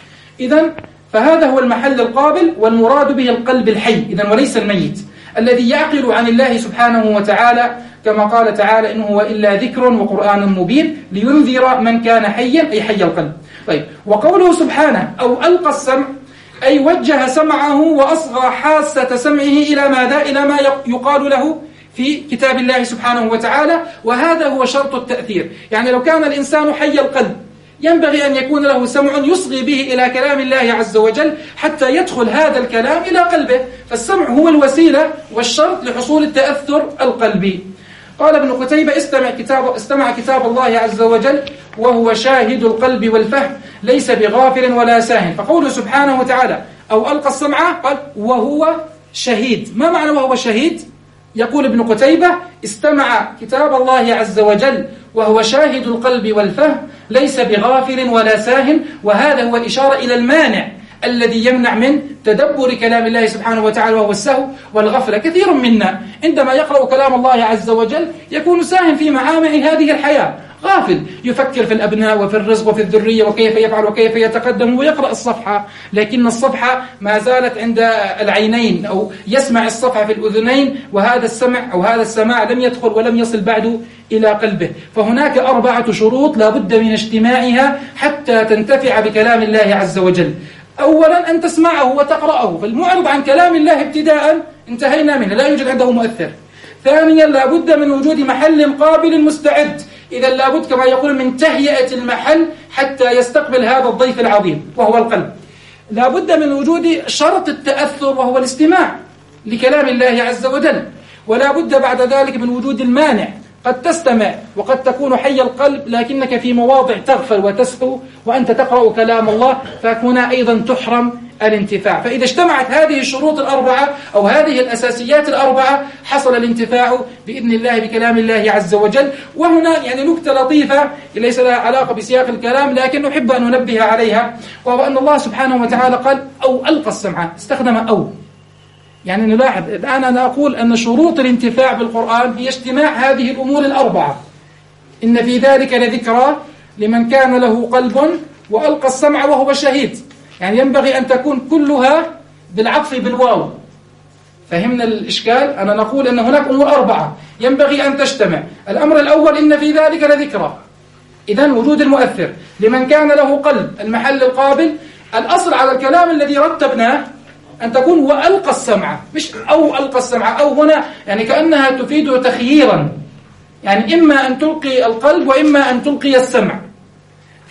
إذن فهذا هو المحل القابل، والمراد به القلب الحي إذن وليس الميت الذي يعقل عن الله سبحانه وتعالى، كما قال تعالى إنه هو إلا ذكر وقرآن مبين لينذر من كان حيا أي حي القلب. طيب وقوله سبحانه أو ألقى السمع أي وجه سمعه وأصغى حاسة سمعه إلى ماذا؟ إلى ما يقال له في كتاب الله سبحانه وتعالى، وهذا هو شرط التأثير. يعني لو كان الإنسان حي القلب ينبغي أن يكون له سمع يصغي به إلى كلام الله عز وجل حتى يدخل هذا الكلام إلى قلبه، فالسمع هو الوسيلة والشرط لحصول التأثر القلبي. قال ابن قتيبة استمع كتاب, استمع كتاب الله عز وجل وهو شاهد القلب والفهم ليس بغافل ولا ساهن. فقوله سبحانه وتعالى أو ألقى السمع قال وهو شهيد. ما معنى وهو شهيد؟ يقول ابن قتيبة استمع كتاب الله عز وجل وهو شاهد القلب والفهم ليس بغافل ولا ساهن، وهذا هو إشارة إلى المانع الذي يمنع من تدبر كلام الله سبحانه وتعالى وهو السهو والغفلة. كثير منا عندما يقرأ كلام الله عز وجل يكون ساهن في معامع هذه الحياة، غافل يفكر في الأبناء وفي الرزق وفي الذرية وكيف يفعل وكيف يتقدم ويقرأ الصفحة، لكن الصفحة ما زالت عند العينين أو يسمع الصفحة في الأذنين، وهذا السمع أو هذا السماع لم يدخل ولم يصل بعد إلى قلبه. فهناك أربعة شروط لا بد من اجتماعها حتى تنتفع بكلام الله عز وجل. أولا أن تسمعه وتقرأه، فالمعرض عن كلام الله ابتداء انتهينا منه، لا يوجد عنده مؤثر. ثانيا لا بد من وجود محل قابل مستعد، إذا لا بد كما يقول من تهيئة المحل حتى يستقبل هذا الضيف العظيم وهو القلب. لا بد من وجود شرط التأثر وهو الاستماع لكلام الله عز وجل، ولا بد بعد ذلك من وجود المانع. قد تستمع وقد تكون حي القلب لكنك في مواضع تغفل وتسهو وأنت تقرأ كلام الله، فهنا أيضا تحرم الانتفاع. فإذا اجتمعت هذه الشروط الأربعة أو هذه الأساسيات الأربعة حصل الانتفاع بإذن الله بكلام الله عز وجل. وهنا يعني نكتة لطيفة ليس لها علاقة بسياق الكلام لكن نحب أن ننبه عليها، وهو أن الله سبحانه وتعالى قال أو ألقى السمع، استخدم أو. يعني نلاحظ الآن أنا أقول أن شروط الانتفاع بالقرآن هي اجتماع هذه الأمور الأربعة. إن في ذلك لذكرى لمن كان له قلب وألقى السمع وهو شهيد، يعني ينبغي أن تكون كلها بالعطف بالواو. فهمنا الإشكال؟ أنا نقول أن هناك أمور أربعة ينبغي أن تجتمع. الأمر الأول إن في ذلك لذكرى، إذن وجود المؤثر. لمن كان له قلب المحل القابل. الأصل على الكلام الذي رتبناه أن تكون وألقى السمع، مش أو ألقى السمع. أو هنا يعني كأنها تفيد تخييرا، يعني إما أن تلقي القلب وإما أن تلقي السمع.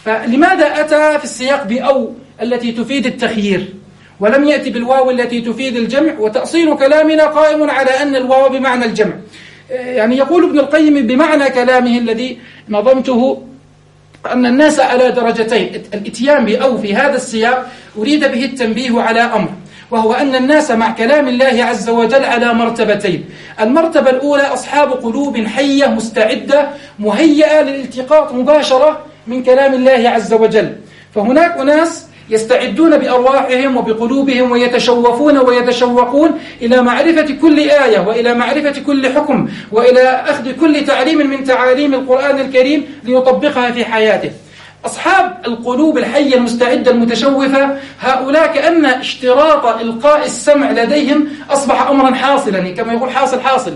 فلماذا أتى في السياق بأو التي تفيد التخيير ولم يأتي بالواو التي تفيد الجمع؟ وتأصيل كلامنا قائم على أن الواو بمعنى الجمع. يعني يقول ابن القيم بمعنى كلامه الذي نظمته أن الناس على درجتين. الاتيان بأو في هذا السياق أريد به التنبيه على أمر، وهو أن الناس مع كلام الله عز وجل على مرتبتين. المرتبة الأولى أصحاب قلوب حية مستعدة مهيئة للالتقاط مباشرة من كلام الله عز وجل، فهناك أناس يستعدون بأرواحهم وبقلوبهم ويتشوفون ويتشوقون إلى معرفة كل آية وإلى معرفة كل حكم وإلى أخذ كل تعليم من تعاليم القرآن الكريم ليطبقها في حياته. أصحاب القلوب الحية المستعدة المتشوفة هؤلاء كأن اشتراط إلقاء السمع لديهم أصبح أمرا حاصلا، كما يقول حاصل حاصل،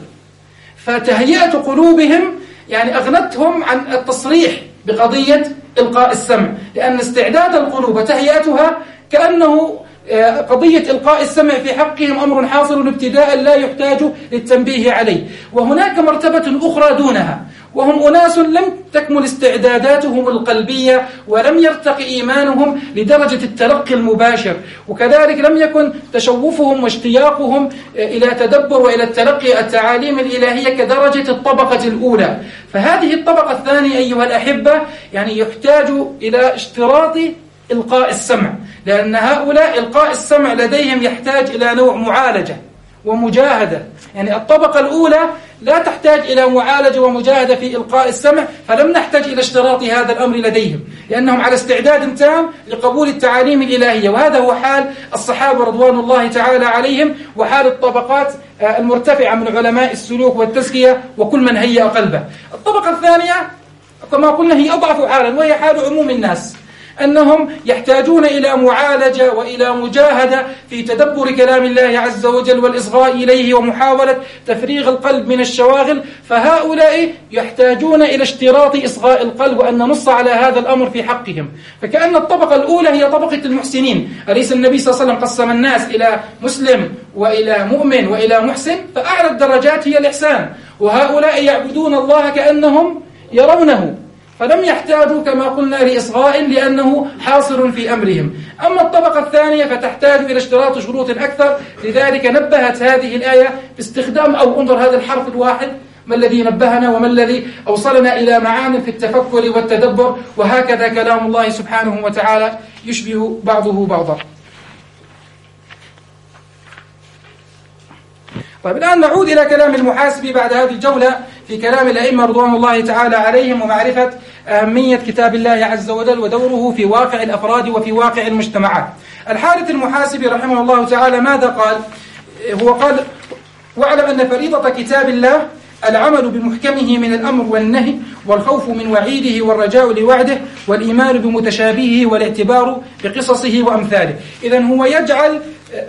فتهيئة قلوبهم يعني أغنتهم عن التصريح بقضية إلقاء السمع، لأن استعداد القلوب وتهيئتها كأنه قضية إلقاء السمع في حقهم أمر حاصل ابتداء لا يحتاج للتنبيه عليه. وهناك مرتبة أخرى دونها، وهم أناس لم تكمل استعداداتهم القلبية ولم يرتقي إيمانهم لدرجة التلقي المباشر، وكذلك لم يكن تشوفهم واشتياقهم إلى تدبر وإلى التلقي التعاليم الإلهية كدرجة الطبقة الأولى. فهذه الطبقة الثانية أيها الأحبة يعني يحتاج إلى اشتراط إلقاء السمع، لأن هؤلاء إلقاء السمع لديهم يحتاج إلى نوع معالجة ومجاهدة. يعني الطبقة الأولى لا تحتاج إلى معالجة ومجاهدة في إلقاء السمع، فلم نحتاج إلى اشتراط هذا الأمر لديهم، لأنهم على استعداد تام لقبول التعاليم الإلهية. وهذا هو حال الصحابة رضوان الله تعالى عليهم، وحال الطبقات المرتفعة من علماء السلوك والتزكية وكل من هيأ قلبه. الطبقة الثانية كما قلنا هي أضعف حالا، وهي حال عموم الناس، أنهم يحتاجون إلى معالجة وإلى مجاهدة في تدبر كلام الله عز وجل والإصغاء إليه ومحاولة تفريغ القلب من الشواغل. فهؤلاء يحتاجون إلى اشتراط إصغاء القلب وأن نص على هذا الأمر في حقهم. فكأن الطبقة الأولى هي طبقة المحسنين. أليس النبي صلى الله عليه وسلم قسم الناس إلى مسلم وإلى مؤمن وإلى محسن؟ فأعلى الدرجات هي الإحسان، وهؤلاء يعبدون الله كأنهم يرونه، فلم يحتاجوا كما قلنا لإصغاء لأنه حاصر في أمرهم. أما الطبقة الثانية فتحتاج إلى اشتراط شروط أكثر، لذلك نبهت هذه الآية باستخدام أو انظر هذا الحرف الواحد، ما الذي نبهنا وما الذي أوصلنا إلى معان في التفكر والتدبر. وهكذا كلام الله سبحانه وتعالى يشبه بعضه بعضا. طيب الآن نعود إلى كلام المحاسبي بعد هذه الجولة في كلام الأئمة رضوان الله تعالى عليهم ومعرفة أهمية كتاب الله عز وجل ودوره في واقع الأفراد وفي واقع المجتمعات. الحارث المحاسبي رحمه الله تعالى ماذا قال؟ هو قال: واعلم أن فريضة كتاب الله العمل بمحكمه من الأمر والنهي والخوف من وعيده والرجاء لوعده والإيمان بمتشابهه والاعتبار بقصصه وأمثاله. إذن هو يجعل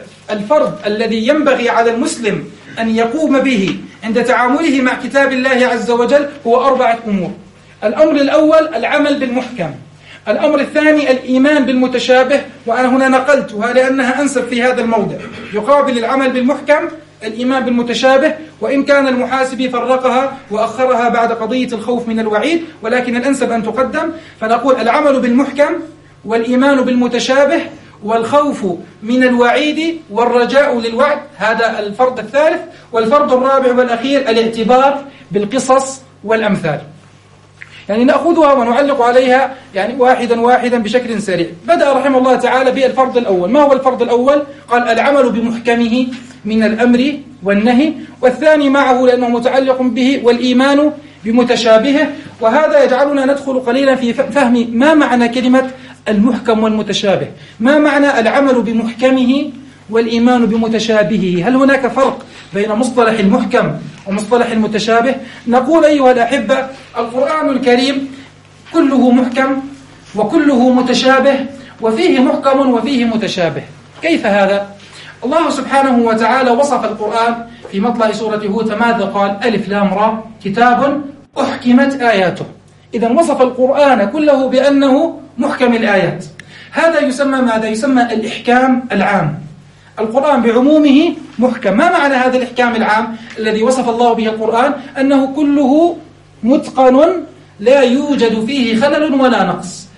الفرض الذي ينبغي على المسلم أن يقوم به عند تعامله مع كتاب الله عز وجل هو أربعة أمور. الأمر الأول العمل بالمحكم، الأمر الثاني الإيمان بالمتشابه، وأنا هنا نقلتها لأنها أنسب في هذا الموضع، يقابل العمل بالمحكم الإيمان بالمتشابه، وإن كان المحاسبي فرقها وأخرها بعد قضية الخوف من الوعيد، ولكن الأنسب أن تقدم. فنقول العمل بالمحكم والإيمان بالمتشابه والخوف من الوعيد والرجاء للوعد، هذا الفرض الثالث. والفرض الرابع والأخير الاعتبار بالقصص والأمثال. يعني نأخذها ونعلق عليها يعني واحدا واحدا بشكل سريع. بدأ رحمه الله تعالى بالفرض الأول. ما هو الفرض الأول؟ قال العمل بمحكمه من الأمر والنهي، والثاني معه لأنه متعلق به والإيمان بمتشابهه. وهذا يجعلنا ندخل قليلا في فهم ما معنى كلمة المحكم والمتشابه، ما معنى العمل بمحكمه والإيمان بمتشابهه. هل هناك فرق بين مصطلح المحكم ومصطلح المتشابه؟ نقول أيها الأحبة القرآن الكريم كله محكم وكله متشابه، وفيه محكم وفيه متشابه. كيف هذا؟ الله سبحانه وتعالى وصف القرآن في مطلع سورة هود ماذا قال؟ ألف لام را كتاب أحكمت آياته. إذا وصف القرآن كله بأنه محكم الآيات. هذا يسمى ماذا؟ يسمى الإحكام العام. القرآن بعمومه محكم. ما معنى هذا الإحكام العام الذي وصف الله به القرآن؟ أنه كله متقن لا يوجد فيه خلل ولا نقص.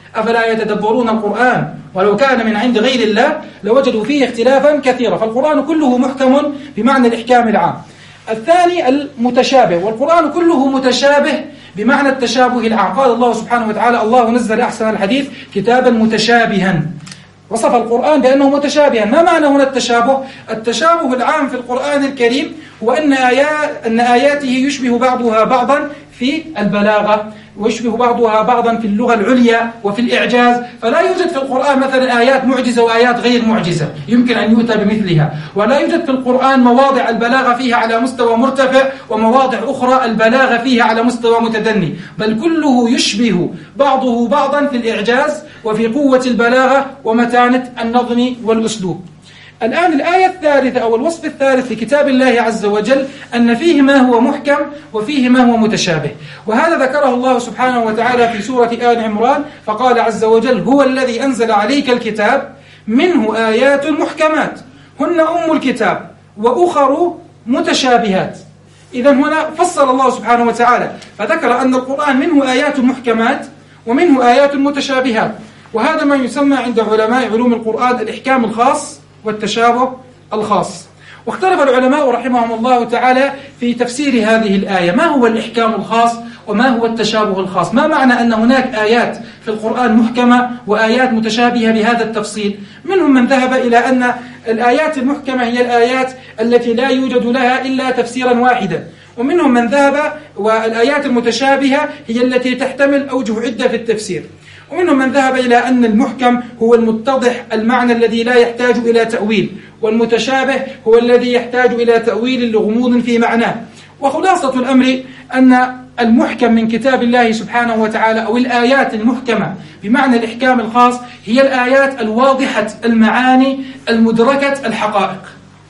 أفلا يتدبرون القرآن ولو كان من عند غير الله لوجدوا فيه اختلافا كثيرا. فالقرآن كله محكم بمعنى الإحكام العام. الثاني المتشابه، والقرآن كله متشابه بمعنى التشابه العام. قال الله سبحانه وتعالى: الله نزل أحسن الحديث كتابا متشابها. وصف القرآن بأنه متشابها. ما معنى هنا التشابه؟ التشابه العام في القرآن الكريم هو أن آيات أن آياته يشبه بعضها بعضا في البلاغة، ويشبه بعضها بعضا في اللغة العليا وفي الإعجاز. فلا يوجد في القرآن مثلا آيات معجزة وآيات غير معجزة يمكن أن يؤتى بمثلها، ولا يوجد في القرآن مواضع البلاغة فيها على مستوى مرتفع ومواضع أخرى البلاغة فيها على مستوى متدني، بل كله يشبه بعضه بعضا في الإعجاز وفي قوة البلاغة ومتانة النظم والأسلوب. الآن الآية الثالثة أو الوصف الثالث في كتاب الله عز وجل أن فيه ما هو محكم وفيه ما هو متشابه، وهذا ذكره الله سبحانه وتعالى في سورة آل عمران، فقال عز وجل: هو الذي أنزل عليك الكتاب منه آيات محكمات هن أم الكتاب وأخر متشابهات. إذن هنا فصل الله سبحانه وتعالى فذكر أن القرآن منه آيات محكمات ومنه آيات متشابهات، وهذا ما يسمى عند علماء علوم القرآن الإحكام الخاص والتشابه الخاص. واختلف العلماء رحمهم الله تعالى في تفسير هذه الآية: ما هو الإحكام الخاص وما هو التشابه الخاص؟ ما معنى أن هناك آيات في القرآن محكمة وآيات متشابهة بهذا التفصيل؟ منهم من ذهب إلى أن الآيات المحكمة هي الآيات التي لا يوجد لها إلا تفسيرا واحدا، ومنهم من ذهب والآيات المتشابهة هي التي تحتمل أوجه عدة في التفسير، ومنهم من ذهب إلى أن المحكم هو المتضح المعنى الذي لا يحتاج إلى تأويل، والمتشابه هو الذي يحتاج إلى تأويل لغموض في معناه. وخلاصة الأمر أن المحكم من كتاب الله سبحانه وتعالى أو الآيات المحكمة بمعنى الإحكام الخاص هي الآيات الواضحة المعاني المدركة الحقائق،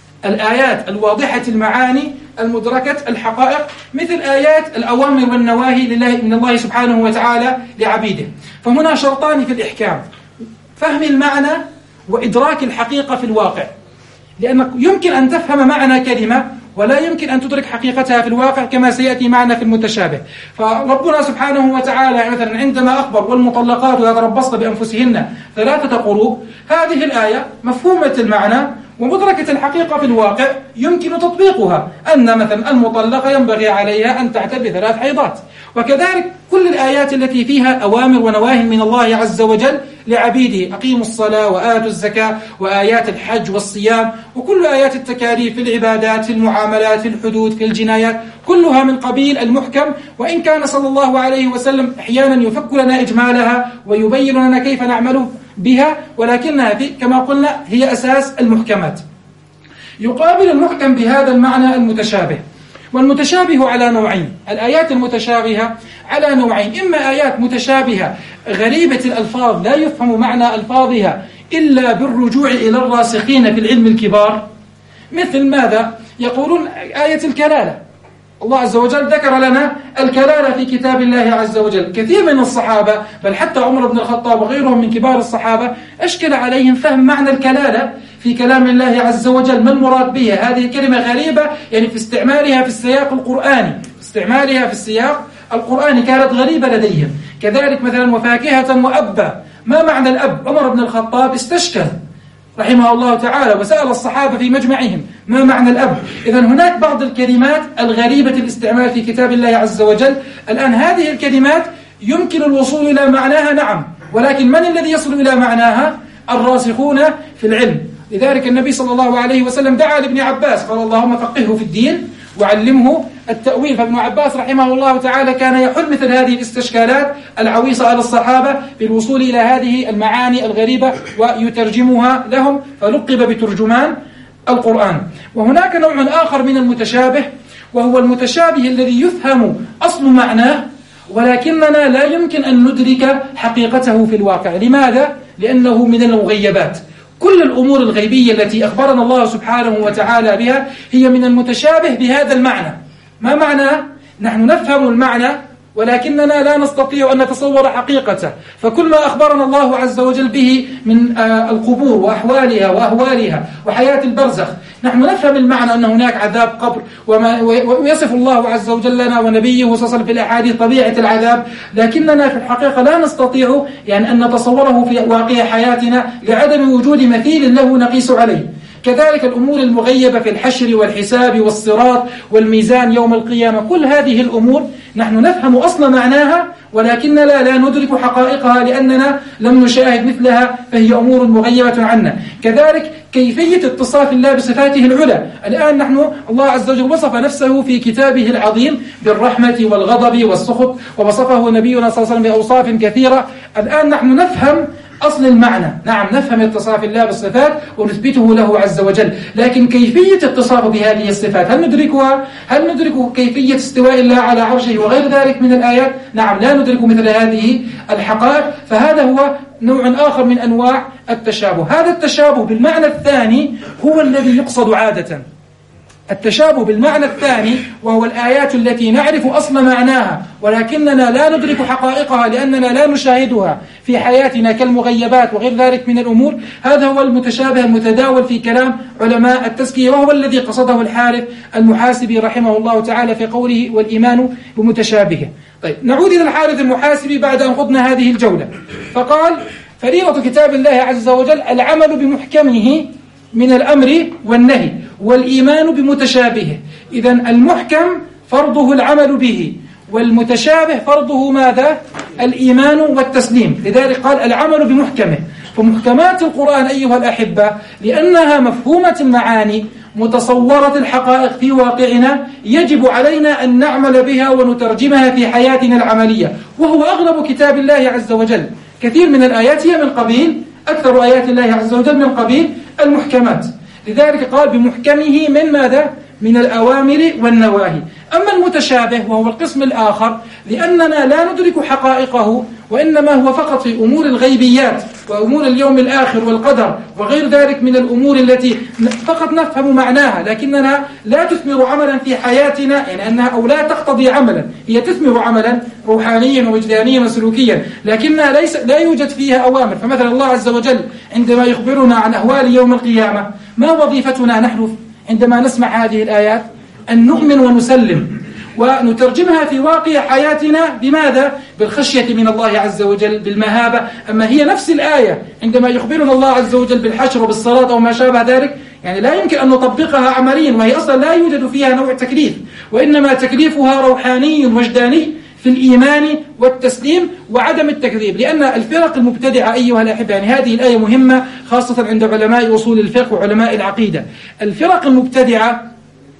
الآيات الواضحة المعاني المدركة الحقائق، مثل آيات الأوامر والنواهي لله من الله سبحانه وتعالى لعبيده. فهنا شرطان في الإحكام: فهم المعنى وإدراك الحقيقة في الواقع، لأن يمكن أن تفهم معنى كلمة ولا يمكن أن تدرك حقيقتها في الواقع كما سيأتي معنا في المتشابه. فربنا سبحانه وتعالى مثلا عندما أخبر: والمطلقات يتربصن بأنفسهن ثلاثة قروء، هذه الآية مفهومة المعنى ومدركة الحقيقة في الواقع يمكن تطبيقها، أن مثلا المطلقة ينبغي عليها أن تعتد بثلاث حيضات. وكذلك كل الآيات التي فيها أوامر ونواهي من الله عز وجل لعبيده: أقيموا الصلاة وآتوا الزكاة، وآيات الحج والصيام، وكل آيات التكاليف في العبادات في المعاملات في الحدود في الجنايات، كلها من قبيل المحكم. وإن كان صلى الله عليه وسلم أحيانا يفك لنا إجمالها ويبين لنا كيف نعمل بها، ولكنها في كما قلنا هي أساس المحكمات. يقابل المحكم بهذا المعنى المتشابه، والمتشابه على نوعين. الآيات المتشابهة على نوعين: إما آيات متشابهة غريبة الألفاظ لا يفهم معنى ألفاظها إلا بالرجوع إلى الراسخين في العلم الكبار، مثل ماذا؟ يقولون آية الكلالة، الله عز وجل ذكر لنا الكلالة في كتاب الله عز وجل. كثير من الصحابة بل حتى عمر بن الخطاب وغيرهم من كبار الصحابة أشكل عليهم فهم معنى الكلالة في كلام الله عز وجل، ما المراد بها؟ هذه كلمة غريبة يعني في استعمالها في السياق القرآني، استعمالها في السياق القرآني كانت غريبة لديهم. كذلك مثلا وفاكهة وأبا، ما معنى الأب؟ عمر بن الخطاب استشكل رحمه الله تعالى وسأل الصحابة في مجمعهم: ما معنى الأب؟ إذن هناك بعض الكلمات الغريبة الاستعمال في كتاب الله عز وجل. الآن هذه الكلمات يمكن الوصول إلى معناها، نعم، ولكن من الذي يصل إلى معناها؟ الراسخون في العلم. لذلك النبي صلى الله عليه وسلم دعا لابن عباس قال: اللهم فقهه في الدين وعلمه التأويل. فابن عباس رحمه الله تعالى كان يحل مثل هذه الاستشكالات العويصة على الصحابة بالوصول إلى هذه المعاني الغريبة ويترجمها لهم، فلقب بترجمان القرآن. وهناك نوع آخر من المتشابه، وهو المتشابه الذي يفهم أصل معناه ولكننا لا يمكن أن ندرك حقيقته في الواقع. لماذا؟ لأنه من المغيبات. كل الأمور الغيبية التي أخبرنا الله سبحانه وتعالى بها هي من المتشابه بهذا المعنى. ما معناه؟ نحن نفهم المعنى ولكننا لا نستطيع أن نتصور حقيقته. فكل ما أخبرنا الله عز وجل به من القبور وأحوالها وأهوالها وحياة البرزخ، نحن نفهم المعنى أن هناك عذاب قبر، وما ويصف الله عز وجل لنا ونبيه صلى الله عليه وسلم في الأحاديث طبيعة العذاب، لكننا في الحقيقة لا نستطيع يعني أن نتصوره في واقع حياتنا لعدم وجود مثيل له نقيس عليه. كذلك الأمور المغيبة في الحشر والحساب والصراط والميزان يوم القيامة، كل هذه الأمور نحن نفهم أصل معناها ولكننا لا ندرك حقائقها لأننا لم نشاهد مثلها، فهي أمور مغيبة عنا. كذلك كيفية اتصاف الله بصفاته العلى. الآن نحن الله عز وجل وصف نفسه في كتابه العظيم بالرحمة والغضب والسخط، ووصفه نبينا صلى الله عليه وسلم بأوصاف كثيرة. الآن نحن نفهم أصل المعنى، نعم نفهم اتصاف الله بالصفات ونثبته له عز وجل، لكن كيفية اتصاف بهذه الصفات هل ندركها؟ هل ندرك كيفية استواء الله على عرشه وغير ذلك من الآيات؟ نعم لا ندرك مثل هذه الحقائق. فهذا هو نوع آخر من أنواع التشابه. هذا التشابه بالمعنى الثاني هو الذي يقصد عادة. التشابه بالمعنى الثاني وهو الآيات التي نعرف أصل معناها ولكننا لا ندرك حقائقها لأننا لا نشاهدها في حياتنا كالمغيبات وغير ذلك من الأمور. هذا هو المتشابه المتداول في كلام علماء التزكية، وهو الذي قصده الحارث المحاسبي رحمه الله تعالى في قوله والإيمان بمتشابهه. طيب نعود إلى الحارث المحاسبي بعد أن خضنا هذه الجولة، فقال فريضة كتاب الله عز وجل العمل بمحكمه من الأمر والنهي والإيمان بمتشابهه. إذن المحكم فرضه العمل به، والمتشابه فرضه ماذا؟ الإيمان والتسليم. لذلك قال العمل بمحكمه. فمحكمات القرآن أيها الأحبة لأنها مفهومة المعاني متصورة الحقائق في واقعنا يجب علينا أن نعمل بها ونترجمها في حياتنا العملية، وهو أغلب كتاب الله عز وجل. كثير من الآيات هي من قبيل أكثر آيات الله عز وجل من قبيل المحكمات. لذلك قال بمحكمه من ماذا؟ من الأوامر والنواهي. أما المتشابه وهو القسم الآخر لأننا لا ندرك حقائقه وإنما هو فقط في أمور الغيبيات وأمور اليوم الآخر والقدر وغير ذلك من الأمور التي فقط نفهم معناها لكننا لا تثمر عملا في حياتنا، يعني أنها أو لا تقتضي عملا، هي تثمر عملا روحانيا ووجدانيا وسلوكيا لكنها ليس لا يوجد فيها أوامر. فمثلا الله عز وجل عندما يخبرنا عن أهوال يوم القيامة ما وظيفتنا نحن عندما نسمع هذه الآيات؟ أن نؤمن ونسلم ونترجمها في واقع حياتنا بماذا؟ بالخشية من الله عز وجل، بالمهابة. أما هي نفس الآية عندما يخبرنا الله عز وجل بالحشر وبالصلاة أو ما شابه ذلك يعني لا يمكن أن نطبقها عمليا، وهي أصلا لا يوجد فيها نوع تكليف، وإنما تكليفها روحاني وجداني في الإيمان والتسليم وعدم التكذيب. لأن الفرق المبتدعة أيها الأحبة، يعني هذه الآية مهمة خاصة عند علماء أصول الفقه وعلماء العقيدة. الفرق المبتدعة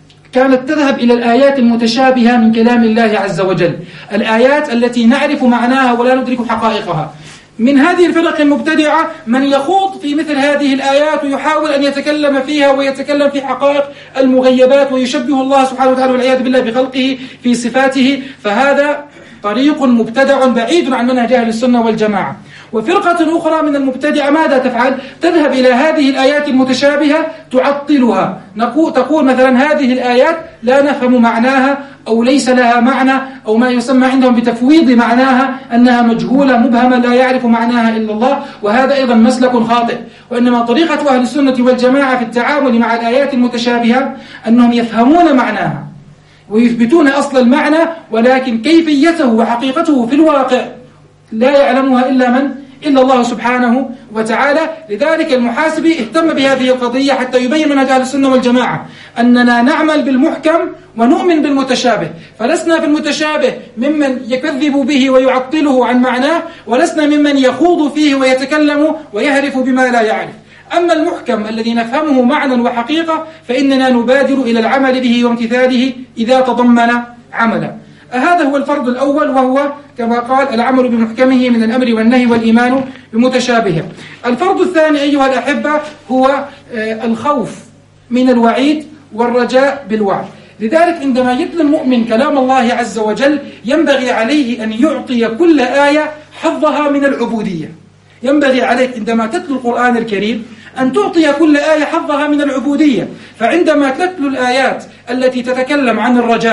كانت تذهب إلى الآيات المتشابهة من كلام الله عز وجل، الآيات التي نعرف معناها ولا ندرك حقائقها. من هذه الفرق المبتدعة من يخوض في مثل هذه الآيات ويحاول أن يتكلم فيها ويتكلم في حقائق المغيبات ويشبه الله سبحانه وتعالى والعياذ بالله بخلقه في صفاته، فهذا طريق مبتدع بعيد عن منهج أهل السنة والجماعة. وفرقة أخرى من المبتدعة ماذا تفعل؟ تذهب إلى هذه الآيات المتشابهة تعطلها، تقول مثلا هذه الآيات لا نفهم معناها أو ليس لها معنى، أو ما يسمى عندهم بتفويض معناها أنها مجهولة مبهمة لا يعرف معناها إلا الله، وهذا أيضا مسلك خاطئ. وإنما طريقة أهل السنة والجماعة في التعامل مع الآيات المتشابهة أنهم يفهمون معناها ويثبتون أصل المعنى، ولكن كيفيته وحقيقته في الواقع لا يعلمها إلا من؟ إلا الله سبحانه وتعالى. لذلك المحاسبي اهتم بهذه القضية حتى يبين منهج أهل السنة والجماعة أننا نعمل بالمحكم ونؤمن بالمتشابه، فلسنا في المتشابه ممن يكذب به ويعطله عن معناه، ولسنا ممن يخوض فيه ويتكلم ويهرف بما لا يعرف. أما المحكم الذي نفهمه معنى وحقيقة فإننا نبادر إلى العمل به وامتثاله إذا تضمن عملا. هذا هو الفرض الأول، وهو كما قال العمل بمحكمه من الأمر والنهي والإيمان بمتشابهه. الفرض الثاني أيها الأحبة هو الخوف من الوعيد والرجاء بالوعد. لذلك عندما يتلو المؤمن كلام الله عز وجل ينبغي عليه أن يعطي كل آية حظها من العبودية. ينبغي عليك عندما تتلو القرآن الكريم أن تعطي كل آية حظها من العبودية. فعندما تتلو الآيات التي تتكلم عن الرجاء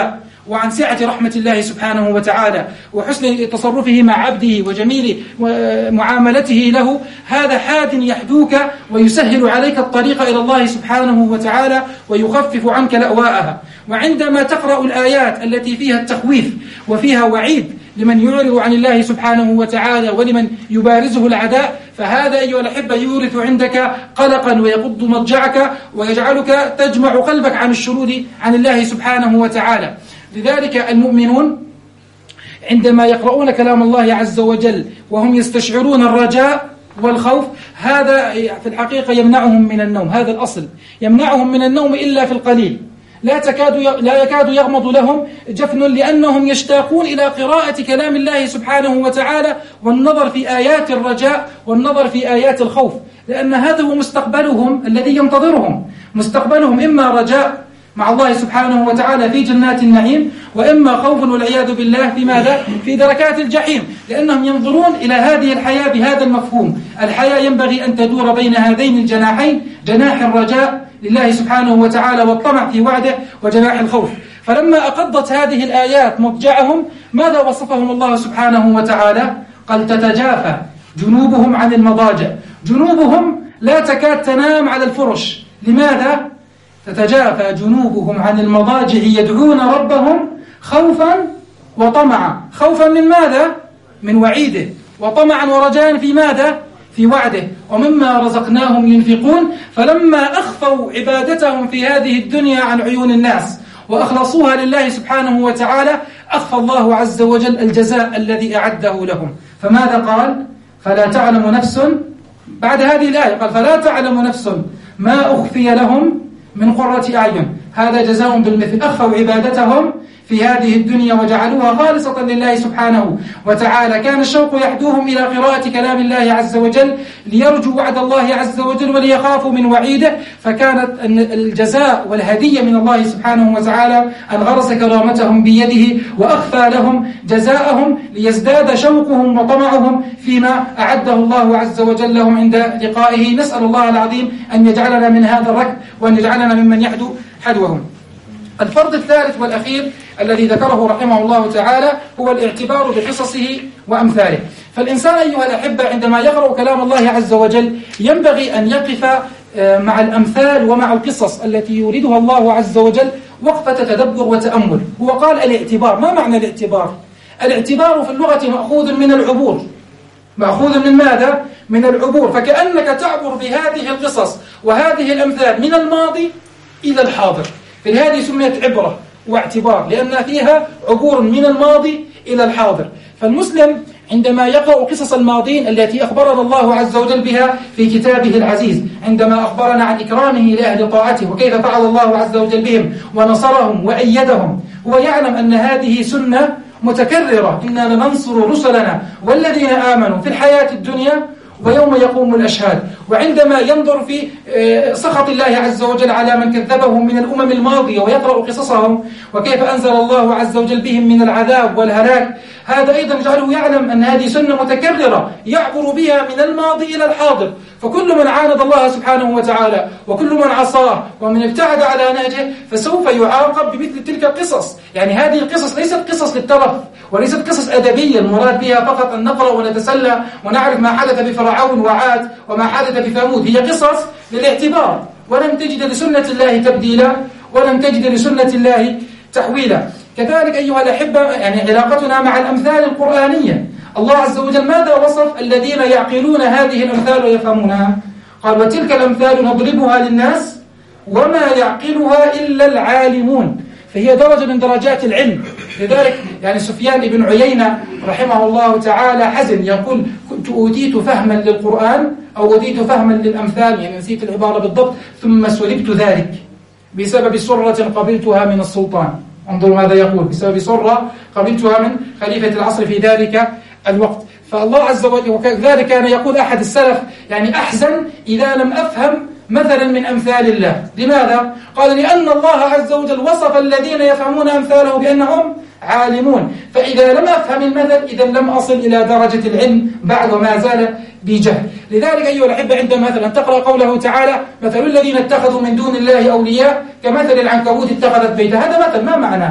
وعن سعة رحمة الله سبحانه وتعالى وحسن تصرفه مع عبده وجميل معاملته له، هذا حاد يحدوك ويسهل عليك الطريق إلى الله سبحانه وتعالى ويخفف عنك لأواءها. وعندما تقرأ الآيات التي فيها التخويف وفيها وعيد لمن يعرض عن الله سبحانه وتعالى ولمن يبارزه العداء، فهذا أيها الأحبة يورث عندك قلقا ويقض مضجعك ويجعلك تجمع قلبك عن الشرود عن الله سبحانه وتعالى. لذلك المؤمنون عندما يقرؤون كلام الله عز وجل وهم يستشعرون الرجاء والخوف، هذا في الحقيقة يمنعهم من النوم. هذا الأصل يمنعهم من النوم إلا في القليل، لا تكاد لا يكاد يغمض لهم جفن، لأنهم يشتاقون إلى قراءة كلام الله سبحانه وتعالى والنظر في آيات الرجاء والنظر في آيات الخوف، لأن هذا هو مستقبلهم الذي ينتظرهم. مستقبلهم إما رجاء مع الله سبحانه وتعالى في جنات النعيم، وإما خوف والعياذ بالله في ماذا؟ في دركات الجحيم، لأنهم ينظرون إلى هذه الحياة بهذا المفهوم. الحياة ينبغي أن تدور بين هذين الجناحين، جناح الرجاء لله سبحانه وتعالى والطمع في وعده، وجناح الخوف. فلما أقضت هذه الآيات مضجعهم، ماذا وصفهم الله سبحانه وتعالى؟ قال تتجافى جنوبهم عن المضاجع. جنوبهم لا تكاد تنام على الفرش. لماذا؟ تتجافى جنوبهم عن المضاجع يدعون ربهم خوفا وطمعا. خوفا من ماذا؟ من وعيده. وطمعا ورجاء في ماذا؟ في وعده. ومما رزقناهم ينفقون. فلما أخفوا عبادتهم في هذه الدنيا عن عيون الناس وأخلصوها لله سبحانه وتعالى، أخفى الله عز وجل الجزاء الذي أعده لهم. فماذا قال؟ فلا تعلم نفس، بعد هذه الآية قال فلا تعلم نفس ما أخفي لهم من قرة أعين. هذا جزاء بالمثل. أخفوا عبادتهم في هذه الدنيا وجعلوها خالصة لله سبحانه وتعالى. كان الشوق يحدوهم إلى قراءة كلام الله عز وجل ليرجوا وعد الله عز وجل وليخافوا من وعيده. فكانت الجزاء والهدية من الله سبحانه وتعالى أن غرس كرامتهم بيده وأخفى لهم جزاءهم ليزداد شوقهم وطمعهم فيما أعده الله عز وجل لهم عند لقائه. نسأل الله العظيم أن يجعلنا من هذا الركب وأن يجعلنا ممن يحدو حدوهم. الفرض الثالث والأخير الذي ذكره رحمه الله تعالى هو الاعتبار بقصصه وأمثاله. فالإنسان أيها الأحبة عندما يقرأ كلام الله عز وجل ينبغي أن يقف مع الأمثال ومع القصص التي يريدها الله عز وجل وقفة تدبر وتأمل. هو قال الاعتبار. ما معنى الاعتبار؟ الاعتبار في اللغة مأخوذ من العبور. مأخوذ من ماذا؟ من العبور. فكأنك تعبر بهذه القصص وهذه الأمثال من الماضي إلى الحاضر. فلهذه سميت عبرة واعتبار، لأن فيها عبور من الماضي إلى الحاضر. فالمسلم عندما يقرأ قصص الماضين التي أخبرنا الله عز وجل بها في كتابه العزيز، عندما أخبرنا عن إكرامه لأهل طاعته وكيف فعل الله عز وجل بهم ونصرهم وأيدهم، هو يعلم أن هذه سنة متكررة. إنا لننصر رسلنا والذين آمنوا في الحياة الدنيا ويوم يقوم الأشهاد. وعندما ينظر في سخط الله عز وجل على من كذبهم من الأمم الماضية ويقرأ قصصهم وكيف أنزل الله عز وجل بهم من العذاب والهلاك، هذا أيضا يجعله يعلم أن هذه سنة متكررة يعبر بها من الماضي إلى الحاضر. فكل من عاند الله سبحانه وتعالى وكل من عصاه ومن ابتعد على نهجه فسوف يعاقب بمثل تلك القصص. يعني هذه القصص ليست قصص للترف وليست قصص أدبية المراد بها فقط أن نقرأ ونتسلى ونعرف ما حدث بفرعون وعاد وما حدث بثمود. هي قصص للاعتبار. ولم تجد لسنة الله تبديلا ولم تجد لسنة الله تحويلا. كذلك أيها الأحبة يعني علاقتنا مع الأمثال القرآنية. الله عز وجل ماذا وصف الذين يعقلون هذه الأمثال ويفهمونها؟ قال وتلك الأمثال نضربها للناس وما يعقلها إلا العالمون. فهي درجة من درجات العلم. لذلك يعني سفيان بن عيينة رحمه الله تعالى حزن يقول كنت أوتيت فهما للقرآن أو أوتيت فهما للأمثال، يعني نسيت العبارة بالضبط، ثم سلبت ذلك بسبب سرة قبلتها من السلطان. انظروا ماذا يقول، بسبب سرة قبلتها من خليفة العصر في ذلك الوقت. فالله عز وجل وكذلك كان يقول أحد السلف يعني أحزن إذا لم أفهم مثلا من أمثال الله. لماذا؟ قال لأن الله عز وجل وصف الذين يفهمون أمثاله بأنهم عالمون. فإذا لم أفهم المثل إذا لم أصل إلى درجة العلم بعد وما زال بجهل. لذلك أيها الأحبة عندما مثلا تقرأ قوله تعالى مثل الذين اتخذوا من دون الله أولياء كمثل العنكبوت اتخذت بيتا، هذا مثل ما معناه؟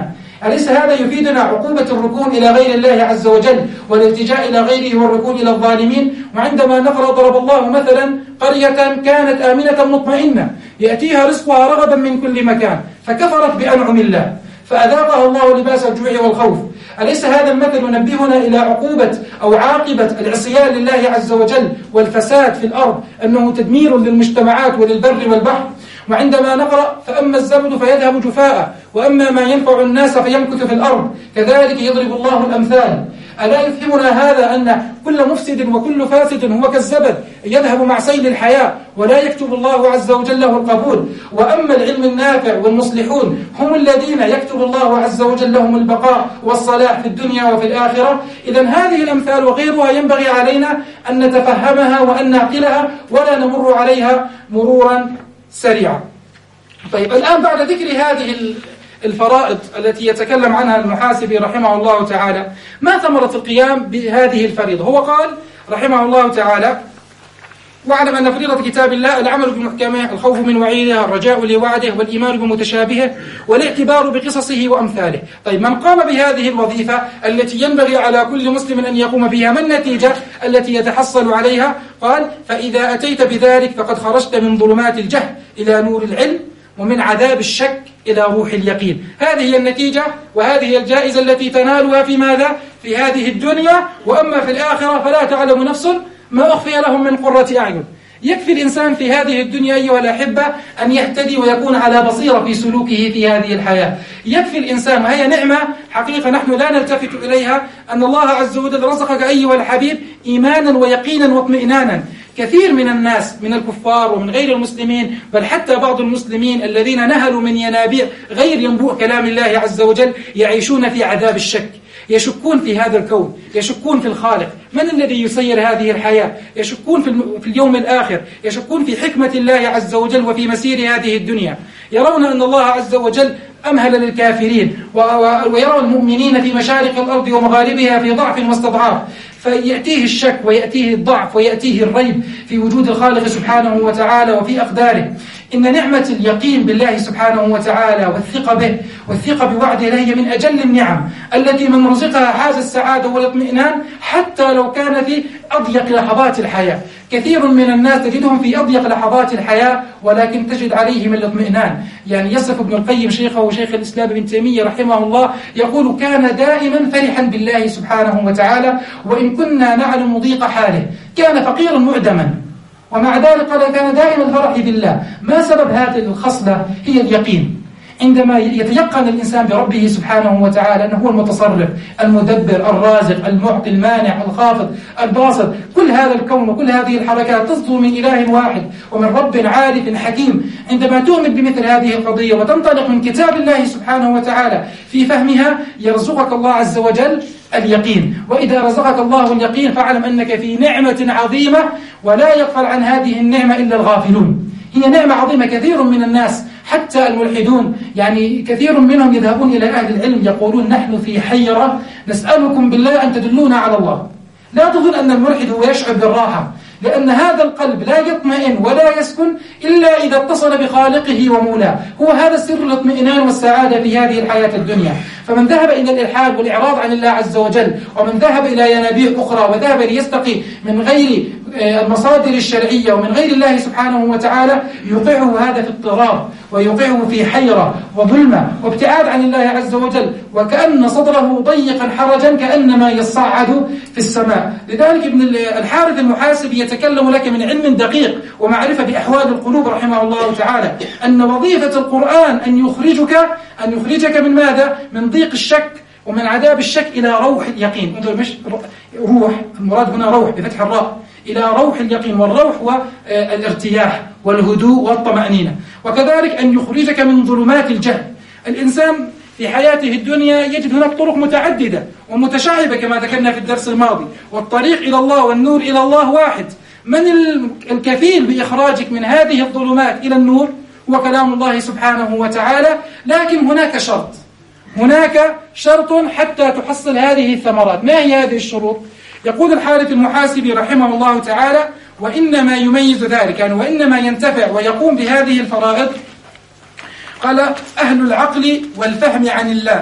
أليس هذا يفيدنا عقوبة الركون إلى غير الله عز وجل والالتجاء إلى غيره والركون إلى الظالمين؟ وعندما نقرأ ضرب الله مثلا قرية كانت آمنة مطمئنة يأتيها رزقها رغدا من كل مكان فكفرت بأنعم الله فأذاقها الله لباس الجوع والخوف. أليس هذا المثل ينبهنا إلى عقوبة أو عاقبة العصيان لله عز وجل والفساد في الأرض، أنه تدمير للمجتمعات وللبر والبحر؟ وعندما نقرأ فأما الزبد فيذهب جفاء وأما ما ينفع الناس فيمكث في الأرض كذلك يضرب الله الأمثال. ألا يفهمنا هذا أن كل مفسد وكل فاسد هو كالزبد يذهب مع سيل الحياة ولا يكتب الله عز وجل له القبول؟ وأما العلم النافع والمصلحون هم الذين يكتب الله عز وجل لهم البقاء والصلاح في الدنيا وفي الآخرة. إذن هذه الأمثال وغيرها ينبغي علينا أن نتفهمها وأن نعقلها ولا نمر عليها مرورا سريعا. طيب الآن بعد ذكر هذه الفرائض التي يتكلم عنها المحاسبي رحمه الله تعالى، ما ثمرة القيام بهذه الفريضة؟ هو قال رحمه الله تعالى: واعلم أن فريضة كتاب الله العمل بمحكمه، الخوف من وعيده، الرجاء لوعده، والإيمان بمتشابهه، والاعتبار بقصصه وأمثاله. طيب من قام بهذه الوظيفة التي ينبغي على كل مسلم أن يقوم بها، ما النتيجة التي يتحصل عليها؟ قال: فإذا أتيت بذلك فقد خرجت من ظلمات الجهل إلى نور العلم، ومن عذاب الشك إلى روح اليقين. هذه هي النتيجة وهذه الجائزة التي تنالها في ماذا؟ في هذه الدنيا. وأما في الآخرة فلا تعلم نفس ما أخفي لهم من قرة أعين. يكفي الإنسان في هذه الدنيا أيها الأحبة أن يهتدي ويكون على بصيرة في سلوكه في هذه الحياة. يكفي الإنسان، وهي نعمة حقيقة نحن لا نلتفت إليها، أن الله عز وجل رزقك أيها الحبيب إيمانا ويقينا واطمئنانا. كثير من الناس من الكفار ومن غير المسلمين، بل حتى بعض المسلمين الذين نهلوا من ينابيع غير ينبوع كلام الله عز وجل يعيشون في عذاب الشك، يشكون في هذا الكون، يشكون في الخالق، من الذي يسير هذه الحياة، يشكون في اليوم الآخر، يشكون في حكمة الله عز وجل وفي مسير هذه الدنيا. يرون أن الله عز وجل أمهل للكافرين، ويرون المؤمنين في مشارق الأرض ومغاربها في ضعف واستضعاف، فيأتيه الشك ويأتيه الضعف ويأتيه الريب في وجود الخالق سبحانه وتعالى وفي أقداره. إن نعمة اليقين بالله سبحانه وتعالى والثقة به والثقة بوعده هي من أجل النعم التي من رزقها حاز السعادة والاطمئنان حتى لو كان في أضيق لحظات الحياة. كثير من الناس تجدهم في أضيق لحظات الحياة ولكن تجد عليهم الاطمئنان. يعني يصف ابن القيم شيخه وشيخ الإسلام ابن تيمية رحمه الله يقول: كان دائما فرحا بالله سبحانه وتعالى وإن كنا نعلم ضيق حاله، كان فقيرا معدما ومع ذلك قال كان دائما الفرح بالله. ما سبب هذه الخصلة؟ هي اليقين. عندما يتيقن الإنسان بربه سبحانه وتعالى أنه هو المتصرف المدبر الرازق المعطي المانع الخافض الباسط، كل هذا الكون وكل هذه الحركات تصدر من إله واحد ومن رب عارف حكيم. عندما تؤمن بمثل هذه القضية وتنطلق من كتاب الله سبحانه وتعالى في فهمها يرزقك الله عز وجل اليقين. وإذا رزقك الله اليقين فاعلم أنك في نعمة عظيمة ولا يغفل عن هذه النعمة إلا الغافلون. هي نعمة عظيمة. كثير من الناس حتى الملحدون يعني كثير منهم يذهبون إلى أهل العلم يقولون: نحن في حيرة نسألكم بالله أن تدلونا على الله. لا تظن أن الملحد هو يشعر بالراحة، لأن هذا القلب لا يطمئن ولا يسكن إلا إذا اتصل بخالقه ومولاه. هو هذا سر الاطمئنان والسعادة في هذه الحياة الدنيا. فمن ذهب إلى الإلحاد والإعراض عن الله عز وجل، ومن ذهب إلى ينابيع أخرى وذهب ليستقي من غير المصادر الشرعية ومن غير الله سبحانه وتعالى، يوقعه هذا في اضطراب ويوقعه في حيرة وظلمة وابتعاد عن الله عز وجل، وكأن صدره ضيقا حرجا كأنما يصعد في السماء. لذلك ابن الحارث المحاسبي يتكلم لك من علم دقيق ومعرفة بأحوال القلوب رحمه الله تعالى أن وظيفة القرآن أن يخرجك أن يخرجك من ماذا؟ من ضيق الشك ومن عذاب الشك إلى روح اليقين. مش روح، المراد هنا روح بفتح الراء، إلى روح اليقين. والروح هو الارتياح والهدوء والطمأنينة. وكذلك أن يخرجك من ظلمات الجهل. الإنسان في حياته الدنيا يجد هناك طرق متعددة ومتشعبة كما ذكرنا في الدرس الماضي، والطريق إلى الله والنور إلى الله واحد. من الكفيل بإخراجك من هذه الظلمات إلى النور؟ هو كلام الله سبحانه وتعالى. لكن هناك شرط، هناك شرط حتى تحصل هذه الثمرات. ما هي هذه الشروط؟ يقول الحارث المحاسبي رحمه الله تعالى: وإنما يميز ذلك، يعني وإنما ينتفع ويقوم بهذه الفرائض، قال: أهل العقل والفهم عن الله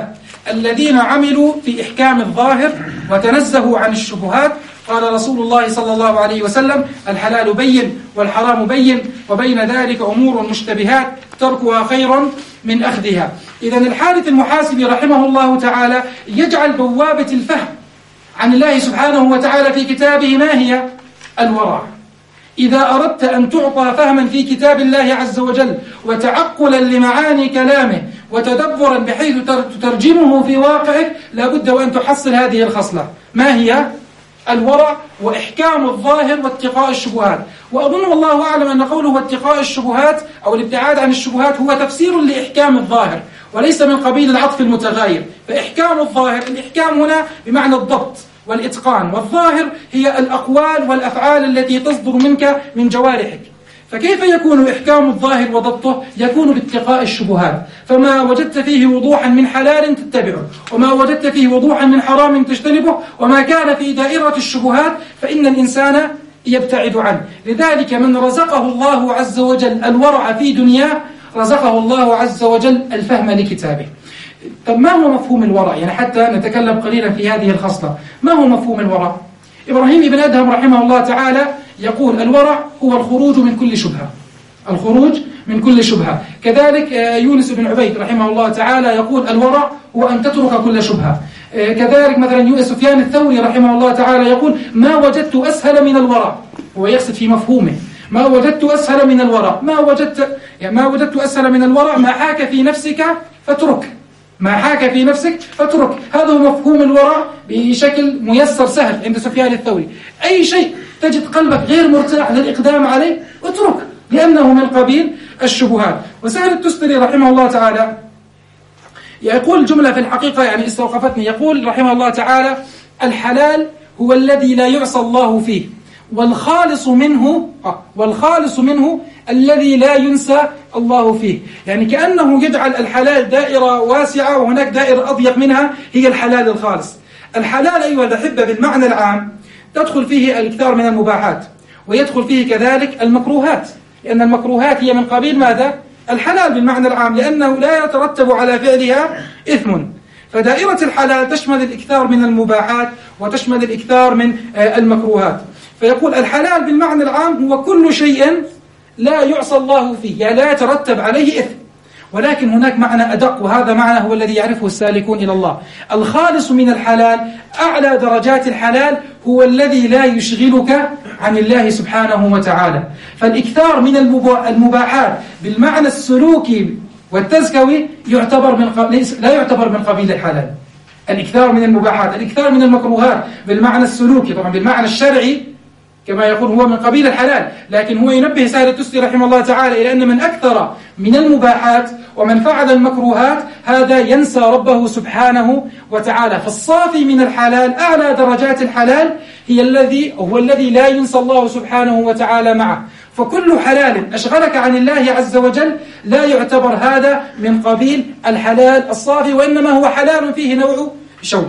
الذين عملوا في إحكام الظاهر وتنزهوا عن الشبهات. قال رسول الله صلى الله عليه وسلم: الحلال بين والحرام بين وبين ذلك أمور مشتبهات تركها خير من أخذها. إذن الحارث المحاسبي رحمه الله تعالى يجعل بوابة الفهم عن الله سبحانه وتعالى في كتابه ما هي؟ الورع. إذا أردت أن تعطى فهما في كتاب الله عز وجل وتعقلا لمعاني كلامه وتدبرا بحيث تترجمه في واقعك، لابد وأن تحصل هذه الخصلة. ما هي؟ الورع وإحكام الظاهر واتقاء الشبهات. وأظن والله أعلم أن قوله اتقاء الشبهات أو الابتعاد عن الشبهات هو تفسير لإحكام الظاهر وليس من قبيل العطف المتغاير. فإحكام الظاهر، الإحكام هنا بمعنى الضبط والإتقان، والظاهر هي الأقوال والأفعال التي تصدر منك من جوارحك. فكيف يكون إحكام الظاهر وضبطه؟ يكون باتقاء الشبهات. فما وجدت فيه وضوحا من حلال تتبعه، وما وجدت فيه وضوحا من حرام تجتنبه، وما كان في دائرة الشبهات فإن الإنسان يبتعد عنه. لذلك من رزقه الله عز وجل الورع في دنياه رزقه الله عز وجل الفهم لكتابه. طب ما هو مفهوم الورع؟ يعني حتى نتكلم قليلا في هذه الخصلة. ما هو مفهوم الورع؟ إبراهيم بن أدهم رحمه الله تعالى يقول: الورع هو الخروج من كل شبهة. الخروج من كل شبهة. كذلك يونس بن عبيد رحمه الله تعالى يقول: الورع هو أن تترك كل شبهة. كذلك مثلا سفيان الثوري رحمه الله تعالى يقول: ما وجدت أسهل من الورع. هو يقصد في مفهومه: ما وجدت أسهل من الورع. ما وجدت يعني ما وجدت أسهل من الورع ما حاك في نفسك فاترك. ما حاك في نفسك فاترك. هذا هو مفهوم الورع بشكل ميسر سهل عند سفيان الثوري. أي شيء تجد قلبك غير مرتاح للإقدام عليه اترك، لأنه من قبيل الشبهات. وسهل التستري رحمه الله تعالى يقول جملة في الحقيقة يعني استوقفتني. يقول رحمه الله تعالى: الحلال هو الذي لا يعصى الله فيه، والخالص منه والخالص منه الذي لا ينسى الله فيه. يعني كأنه يجعل الحلال دائرة واسعة وهناك دائرة أضيق منها هي الحلال الخالص. الحلال أيها الأحبة بالمعنى العام تدخل فيه الكثار من المباحات، ويدخل فيه كذلك المكروهات، لأن المكروهات هي من قبيل ماذا؟ الحلال بالمعنى العام، لأنه لا يترتب على فعلها إثم. فدائرة الحلال تشمل الإكثار من المباحات وتشمل الإكثار من المكروهات. فيقول الحلال بالمعنى العام هو كل شيء لا يعصى الله فيه، يعني لا يترتب عليه إثم. ولكن هناك معنى أدق، وهذا معنى هو الذي يعرفه السالكون إلى الله. الخالص من الحلال، أعلى درجات الحلال هو الذي لا يشغلك عن الله سبحانه وتعالى. فالإكثار من المباحات بالمعنى السلوكي والتزكوي يعتبر من قبل لا يعتبر من قبيل الحلال. الإكثار من المباحات، الإكثار من المكروهات بالمعنى السلوكي، طبعا بالمعنى الشرعي كما يقول هو من قبيل الحلال. لكن هو ينبه سهل التستري رحمه الله تعالى إلى أن من أكثر من المباحات ومن فعل المكروهات هذا ينسى ربه سبحانه وتعالى. فالصافي من الحلال، أعلى درجات الحلال هي الذي هو الذي لا ينسى الله سبحانه وتعالى معه. فكل حلال أشغلك عن الله عز وجل لا يعتبر هذا من قبيل الحلال الصافي، وإنما هو حلال فيه نوع شوب.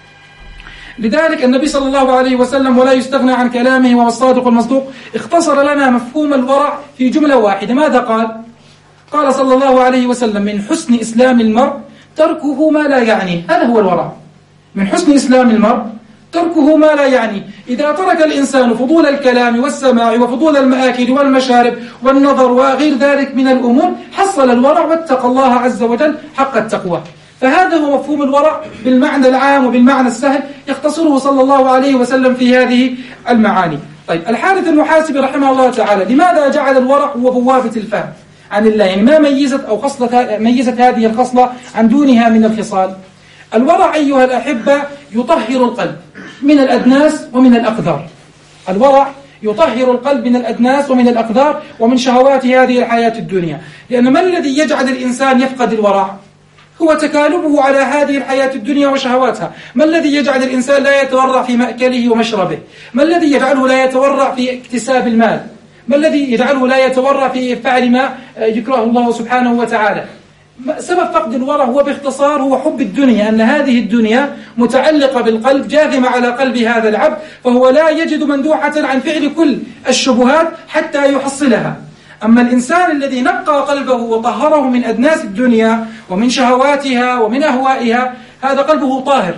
لذلك النبي صلى الله عليه وسلم ولا يستغنى عن كلامه وهو الصادق المصدوق اختصر لنا مفهوم الورع في جملة واحدة. ماذا قال؟ قال صلى الله عليه وسلم: من حسن إسلام المرء تركه ما لا يعنيه. هذا هو الورع. من حسن إسلام المرء تركه ما لا يعني. إذا ترك الإنسان فضول الكلام والسماع وفضول المآكل والمشارب والنظر وغير ذلك من الأمور حصل الورع واتقى الله عز وجل حق التقوى. فهذا هو مفهوم الورع بالمعنى العام وبالمعنى السهل، يختصره صلى الله عليه وسلم في هذه المعاني. طيب، الحارث المحاسبي رحمه الله تعالى لماذا جعل الورع هو بوابة الفهم عن الله؟ يعني ما ميزت أو خصلة ميزت هذه الخصلة عن دونها من الخصال؟ الورع أيها الأحبة يطهر القلب من الأدناس ومن الأقدار. الورع يطهر القلب من الأدناس ومن الأقدار ومن شهوات هذه الحياة الدنيا. لأن ما الذي يجعل الإنسان يفقد الورع؟ هو تكالبه على هذه الحياة الدنيا وشهواتها. ما الذي يجعل الإنسان لا يتورع في مأكله ومشربه؟ ما الذي يجعله لا يتورع في اكتساب المال؟ ما الذي يجعله لا يتورع في فعل ما يكره الله سبحانه وتعالى؟ سبب فقد الورع هو باختصار هو حب الدنيا، أن هذه الدنيا متعلقة بالقلب، جاثمة على قلب هذا العبد، فهو لا يجد مندوحة عن فعل كل الشبهات حتى يحصلها. أما الإنسان الذي نقى قلبه وطهره من أدناس الدنيا ومن شهواتها ومن أهوائها هذا قلبه طاهر.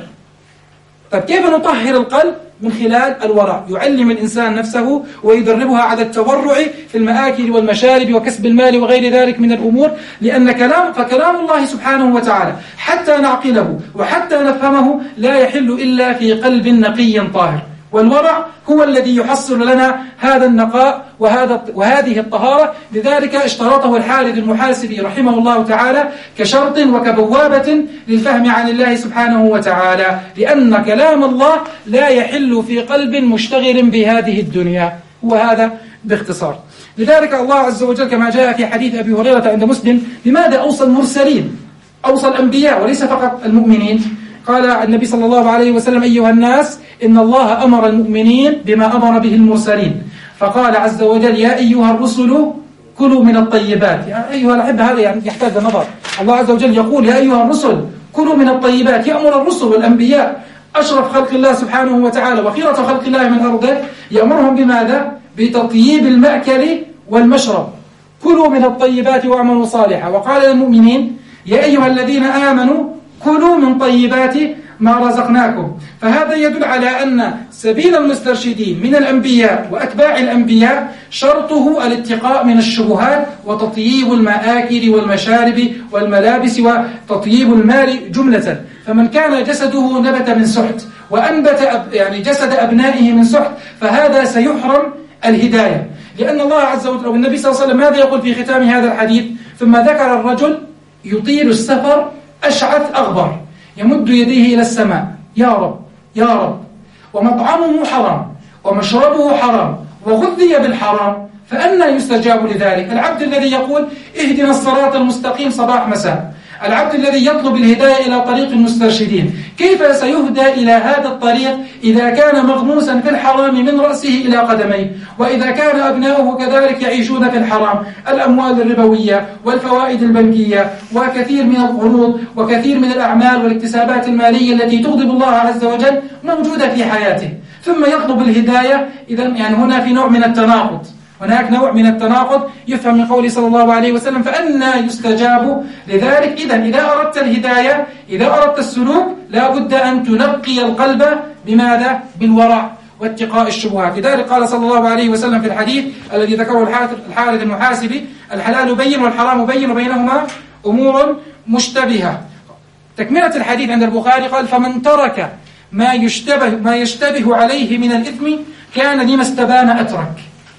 طيب كيف نطهر القلب؟ من خلال الورع، يعلم الإنسان نفسه ويدربها على التورع في المآكل والمشارب وكسب المال وغير ذلك من الأمور، لأن كلام فكلام الله سبحانه وتعالى حتى نعقله وحتى نفهمه لا يحل إلا في قلب نقي طاهر، والورع هو الذي يحصل لنا هذا النقاء وهذا وهذه الطهارة. لذلك اشترطه الحارث المحاسبي رحمه الله تعالى كشرط وكبوابة للفهم عن الله سبحانه وتعالى، لأن كلام الله لا يحل في قلب مشتغل بهذه الدنيا، وهذا باختصار. لذلك الله عز وجل كما جاء في حديث أبي هريرة عند مسلم بماذا أوصى المرسلين؟ أوصى الأنبياء وليس فقط المؤمنين. قال النبي صلى الله عليه وسلم: أيها الناس إن الله أمر المؤمنين بما أمر به المرسلين، فقال عز وجل: يا أيها الرسل كلوا من الطيبات. يعني أيها الأحبة هذا يعني يحتاج نظر. الله عز وجل يقول: يا أيها الرسل كلوا من الطيبات، يأمر الرسل والأنبياء أشرف خلق الله سبحانه وتعالى وخيرة خلق الله من أرضه، يأمرهم بماذا؟ بتطييب المأكل والمشرب. كلوا من الطيبات واعملوا صالحا. وقال للمؤمنين: يا أيها الذين آمنوا كلوا من طيبات ما رزقناكم. فهذا يدل على أن سبيل المسترشدين من الأنبياء وأتباع الأنبياء شرطه الاتقاء من الشبهات وتطييب المآكل والمشارب والملابس وتطييب المال جملة. فمن كان جسده نبت من سحت وأنبت أب يعني جسد أبنائه من سحت فهذا سيحرم الهداية، لأن الله عز وجل والنبي صلى الله عليه وسلم ماذا يقول في ختام هذا الحديث؟ ثم ذكر الرجل يطيل السفر أشعث أغبر يمد يديه إلى السماء: يا رب يا رب، ومطعمه حرام ومشربه حرام وغذي بالحرام، فأنى يستجاب لذلك؟ العبد الذي يقول: اهدنا الصراط المستقيم صباح مساء، العبد الذي يطلب الهداية إلى طريق المسترشدين، كيف سيهدى إلى هذا الطريق إذا كان مغموسا في الحرام من رأسه إلى قدميه، وإذا كان أبناؤه كذلك يعيشون في الحرام؟ الأموال الربوية والفوائد البنكية وكثير من القروض وكثير من الأعمال والاكتسابات المالية التي تغضب الله عز وجل موجودة في حياته، ثم يطلب الهداية. إذا يعني هنا في نوع من التناقض، هناك نوع من التناقض يفهم من قوله صلى الله عليه وسلم: فأنى يستجاب لذلك؟ إذا إذا أردت الهداية، إذا أردت السلوك، لا بد أن تنقي القلب بماذا؟ بالورع واتقاء الشبهات. لذلك قال صلى الله عليه وسلم في الحديث الذي ذكره الحارث المحاسبي: الحلال بين والحرام بين وبينهما أمور مشتبهة. تكملة الحديث عند البخاري قال: فمن ترك ما يشتبه, ما يشتبه عليه من الإثم كان لما استبان أترك،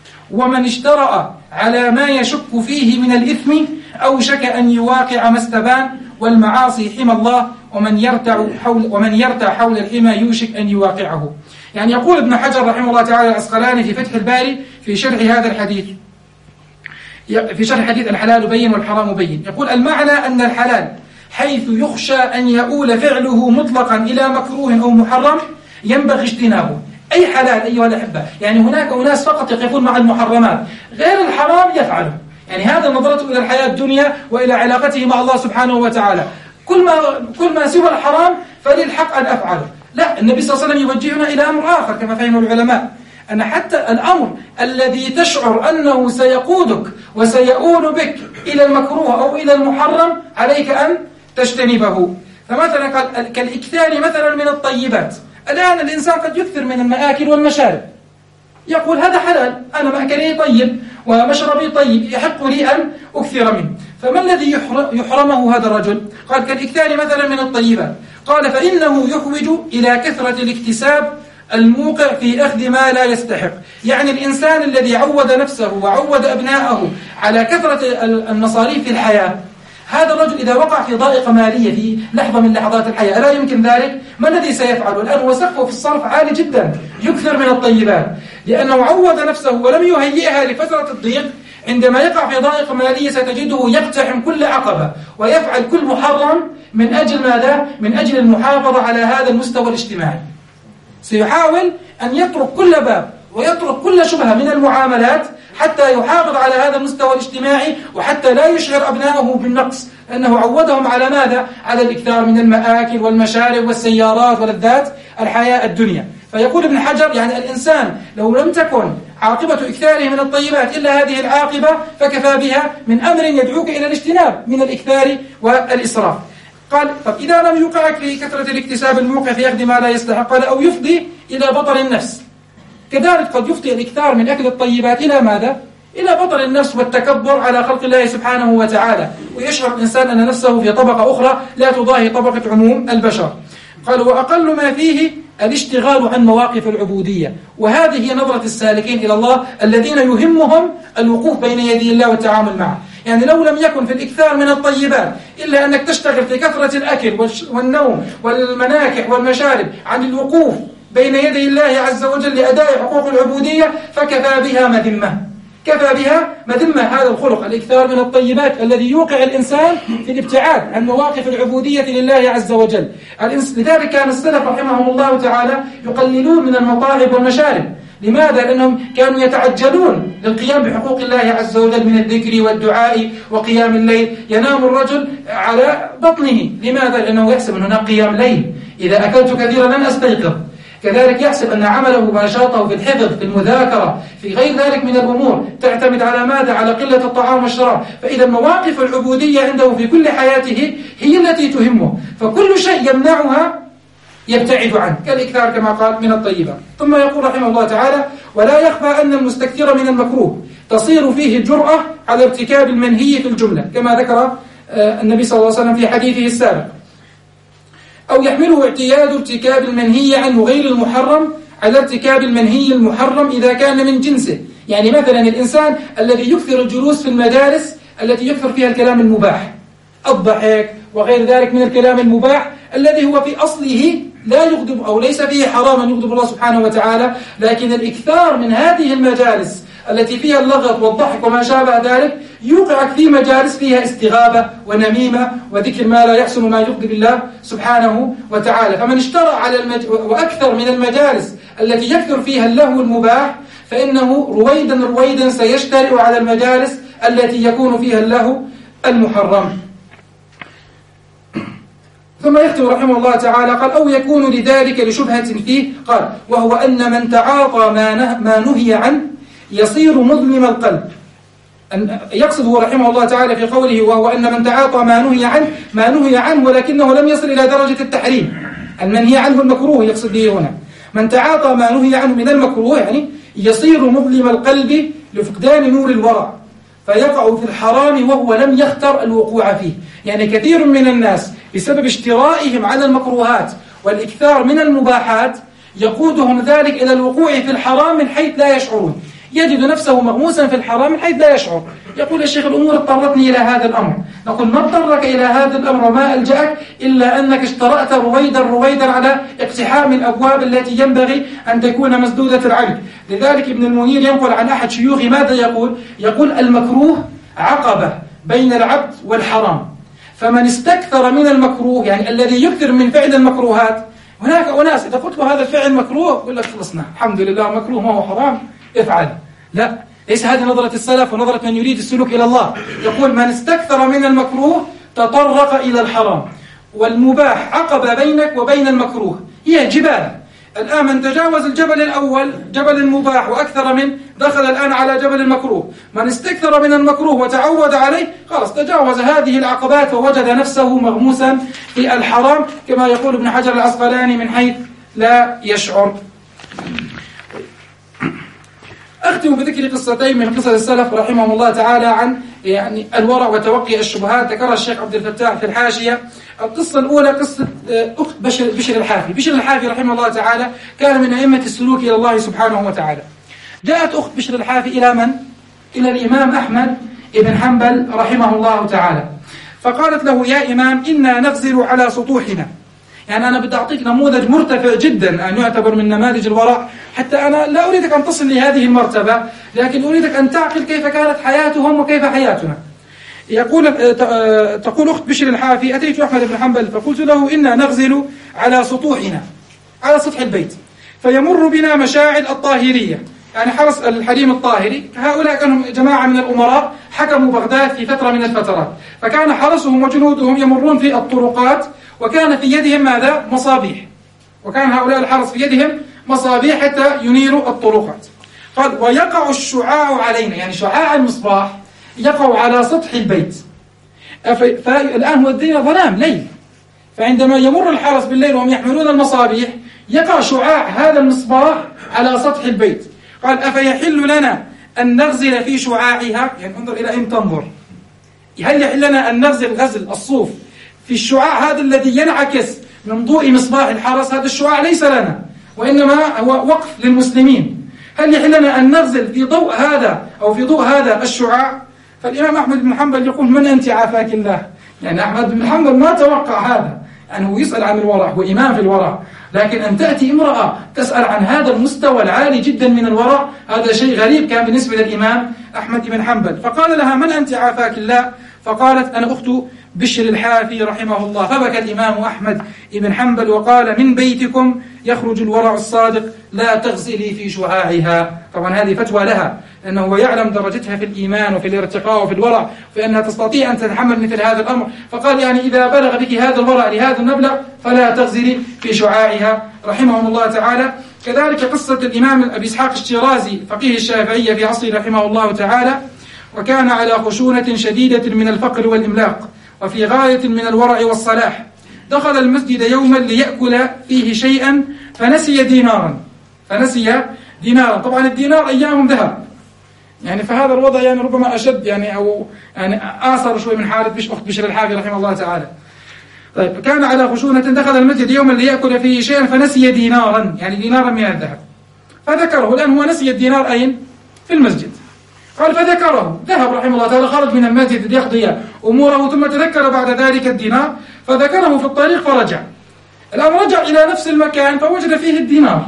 ومن اشترأ على ما يشك فيه من الإثم أوشك أن يواقع ما استبان، والمعاصي حمى الله، ومن يرتع حول ومن يرتع حول الحمى يوشك أن يواقعه. يعني يقول ابن حجر رحمه الله تعالى العسقلاني في فتح الباري في شرح هذا الحديث، في شرح حديث الحلال بين والحرام بين، يقول: المعنى أن الحلال حيث يخشى أن يؤول فعله مطلقا إلى مكروه أو محرم ينبغي اجتنابه. أي حلال أيها الأحبة، يعني هناك أناس فقط يقفون مع المحرمات، غير الحرام يفعله، يعني هذا نظرته إلى الحياة الدنيا وإلى علاقته مع الله سبحانه وتعالى، كل ما كل ما سوى الحرام فللحق أن أفعله. لا، النبي صلى الله عليه وسلم يوجهنا إلى أمر آخر كما فهم العلماء، أن حتى الأمر الذي تشعر أنه سيقودك وسيؤول بك إلى المكروه أو إلى المحرم عليك أن تجتنبه. فمثلا كالإكثار مثلا من الطيبات. الآن الإنسان قد يكثر من المآكل والمشارب، يقول: هذا حلال، أنا مأكلي طيب ومشربي طيب، يحق لي أن أكثر منه. فما الذي يحرمه هذا الرجل؟ قال: كالإكثار مثلا من الطيبات. قال: فإنه يحوج إلى كثرة الاكتساب الموقع في أخذ ما لا يستحق. يعني الإنسان الذي عود نفسه وعود أبناءه على كثرة المصاريف في الحياة، هذا الرجل إذا وقع في ضائقة مالية في لحظة من لحظات الحياة ألا يمكن ذلك؟ ما الذي سيفعله؟ الآن هو سقفه في الصرف عالي جدا، يكثر من الطيبات، لأنه عود نفسه ولم يهيئها لفترة الضيق. عندما يقع في ضائقة مالية ستجده يقتحم كل عقبة ويفعل كل محرم من أجل ماذا؟ من أجل المحافظة على هذا المستوى الاجتماعي. سيحاول أن يترك كل باب ويترك كل شبهة من المعاملات حتى يحافظ على هذا المستوى الاجتماعي، وحتى لا يشعر أبنائه بالنقص، لأنه عودهم على ماذا؟ على الإكثار من المآكل والمشارب والسيارات ولذات الحياة الدنيا. فيقول ابن حجر: يعني الإنسان لو لم تكن عاقبة إكثاره من الطيبات إلا هذه العاقبة فكفى بها من أمر يدعوك إلى الاجتناب من الإكثار والإسراف. قال طب إذا لم يوقعك في كثرة الاكتساب الموقع في أخذ ما لا يستحق، قال أو يفضي إلى بطر النفس. كذلك قد يفضي الإكثار من أكل الطيبات إلى ماذا؟ إلى بطر النفس والتكبر على خلق الله سبحانه وتعالى، ويشعر الإنسان أن نفسه في طبقة أخرى لا تضاهي طبقة عموم البشر. قال وأقل ما فيه الاشتغال عن مواقف العبودية، وهذه هي نظرة السالكين إلى الله الذين يهمهم الوقوف بين يدي الله والتعامل معه. يعني لو لم يكن في الإكثار من الطيبات إلا أنك تشتغل في كثرة الأكل والنوم والمناكح والمشارب عن الوقوف بين يدي الله عز وجل لأداء حقوق العبودية، فكفى بها مذمة، كفى بها مذمة هذا الخلق الإكثار من الطيبات الذي يوقع الإنسان في الابتعاد عن مواقف العبودية لله عز وجل. لذلك كان السلف رحمهم الله تعالى يقللون من المطاعم والمشارب. لماذا؟ لأنهم كانوا يتعجلون للقيام بحقوق الله عز وجل من الذكر والدعاء وقيام الليل. ينام الرجل على بطنه، لماذا؟ لأنه يحسب أن هناك قيام ليل، إذا أكلت كثيرا لن أستيقظ. كذلك يحسب أن عمله ونشاطه في الحفظ في المذاكرة في غير ذلك من الأمور تعتمد على ماذا؟ على قلة الطعام والشراب. فإذا مواقف العبودية عنده في كل حياته هي التي تهمه، فكل شيء يمنعها يبتعد عنه، كالإكثار كما قال من الطيبات. ثم يقول رحمه الله تعالى ولا يخفى أن المستكثر من المكروه تصير فيه الجرأة على ارتكاب المنهي في الجملة، كما ذكر النبي صلى الله عليه وسلم في حديثه السابق، أو يحمله اعتياد ارتكاب المنهي عنه غير المحرم على ارتكاب المنهي المحرم إذا كان من جنسه. يعني مثلا الإنسان الذي يكثر الجلوس في المجالس التي يكثر فيها الكلام المباح، الضحك وغير ذلك من الكلام المباح الذي هو في أصله لا يغضب أو ليس فيه حراما يغضب الله سبحانه وتعالى، لكن الإكثار من هذه المجالس التي فيها اللغط والضحك وما شابه ذلك يوقعك في مجالس فيها استغابة ونميمة وذكر ما لا يحسن ما يغضب الله سبحانه وتعالى. فمن اشترى على المج... وأكثر من المجالس التي يكثر فيها اللهو المباح فإنه رويدا رويدا سيشترئ على المجالس التي يكون فيها اللهو المحرم. ثم يختم رحمه الله تعالى قال أو يكون لذلك لشبهة فيه، قال وهو أن من تعاطى ما, نه... ما نهي عنه يصير مظلم القلب. يقصد هو رحمه الله تعالى في قوله وهو أن من تعاطى ما نهي عنه ما نهي عنه ولكنه لم يصل إلى درجة التحريم، المنهي عنه المكروه يقصد به هنا. من تعاطى ما نهي عنه من المكروه يعني يصير مظلم القلب لفقدان نور الورع، فيقع في الحرام وهو لم يختر الوقوع فيه. يعني كثير من الناس بسبب اشترائهم على المكروهات والإكثار من المباحات يقودهم ذلك إلى الوقوع في الحرام من حيث لا يشعرون، يجد نفسه مغموسا في الحرام من حيث لا يشعر. يقول الشيخ الأمور اضطرتني إلى هذا الأمر. نقول ما اضطرك إلى هذا الأمر وما ألجأك إلا أنك اشترأت رويدا رويدا على اقتحام الأبواب التي ينبغي أن تكون مسدودة العقل. لذلك ابن المنير ينقل عن أحد شيوخه ماذا يقول؟ يقول المكروه عقبة بين العبد والحرام، فمن استكثر من المكروه يعني الذي يكثر من فعل المكروهات. هناك أناس إذا قلت له هذا الفعل مكروه يقول لك خلصنا الحمد لله مكروه ما هو حرام افعل. لا، ليس هذه نظرة السلف ونظرة من يريد السلوك إلى الله. يقول من استكثر من المكروه تطرق إلى الحرام، والمباح عقب بينك وبين المكروه هي جبال. الآن من تجاوز الجبل الأول جبل المباح وأكثر من دخل الآن على جبل المكروه. من استكثر من المكروه وتعود عليه خلاص تجاوز هذه العقبات ووجد نفسه مغموسا في الحرام كما يقول ابن حجر العسقلاني من حيث لا يشعر. أختم بذكر قصتين من قصص السلف رحمهم الله تعالى عن يعني الورع وتوقي الشبهات، ذكرها الشيخ عبد الفتاح في الحاشية. القصة الأولى قصة أخت بشر, بشر الحافي. بشر الحافي رحمه الله تعالى كان من أئمة السلوك إلى الله سبحانه وتعالى. جاءت أخت بشر الحافي إلى من؟ إلى الإمام أحمد بن حنبل رحمه الله تعالى، فقالت له يا إمام إنا نغزل على سطوحنا. يعني أنا بدي أعطيك نموذج مرتفع جدا أن يعتبر من نماذج الورع، حتى أنا لا أريدك أن تصل لهذه المرتبة لكن أريدك أن تعقل كيف كانت حياتهم وكيف حياتنا. يقول تقول أخت بشر الحافي أتيت أحمد بن حنبل فقلت له إنا نغزل على سطوحنا على سطح البيت، فيمر بنا مشاعل الطاهرية يعني حرس الحريم الطاهري. هؤلاء كانوا جماعة من الأمراء حكموا بغداد في فترة من الفترات، فكان حرسهم وجنودهم يمرون في الطرقات وكان في يدهم ماذا؟ مصابيح، وكان هؤلاء الحرس في يدهم مصابيح حتى ينيروا الطرقات. قال ويقع الشعاع علينا، يعني شعاع المصباح يقع على سطح البيت. فالآن هو الدنيا ظلام ليل، فعندما يمر الحرس بالليل وهم يحملون المصابيح يقع شعاع هذا المصباح على سطح البيت. قال أفيحل لنا أن نغزل في شعاعها؟ يعني انظر إلى أين تنظر. هل يحل لنا أن نغزل غزل الصوف في الشعاع هذا الذي ينعكس من ضوء مصباح الحرس؟ هذا الشعاع ليس لنا وإنما هو وقف للمسلمين. هل يحل لنا أن نغزل في ضوء هذا أو في ضوء هذا الشعاع؟ فالإمام أحمد بن حنبل يقول من أنت عافاك الله. يعني أحمد بن حنبل ما توقع هذا، يعني هو يسأل عن الورع، هو إمام في الورع، لكن أن تأتي امرأة تسأل عن هذا المستوى العالي جدا من الورع، هذا شيء غريب كان بالنسبة للإمام أحمد بن حنبل. فقال لها من أنت عافاك الله؟ فقالت أنا أخت بشر الحافي رحمه الله. فبكى الإمام أحمد بن حنبل وقال من بيتكم يخرج الورع الصادق لا تغزلي في شعاعها. طبعا هذه فتوى لها لأنه هو يعلم درجتها في الإيمان وفي الارتقاء وفي الورع، فإنها تستطيع أن تتحمل مثل هذا الأمر. فقال يعني إذا بلغ بك هذا الورع لهذا المبلغ فلا تغزلي في شعاعها رحمهم الله تعالى. كذلك قصة الإمام أبي إسحاق الشيرازي فقيه الشافعية في عصره رحمه الله تعالى، وكان على خشونة شديدة من الفقر والإملاق وفي غاية من الورع والصلاح. دخل المسجد يوما ليأكل فيه شيئا فنسي دينارا فنسي دينارا طبعا الدينار أيام ذهب، يعني فهذا الوضع يعني ربما أشد يعني أو يعني آثر شوي من حالة بش أخت بشر الحافي رحمه الله تعالى. طيب كان على خشونة دخل المسجد يوما ليأكل فيه شيئا فنسي دينارا، يعني دينارا من الذهب، فذكره. الآن هو نسي الدينار أين؟ في المسجد. قال فذكره، ذهب رحمه الله تعالى خرج من المسجد ليقضي أموره ثم تذكر بعد ذلك الدينار فذكره في الطريق فرجع. الآن رجع إلى نفس المكان فوجد فيه الدينار.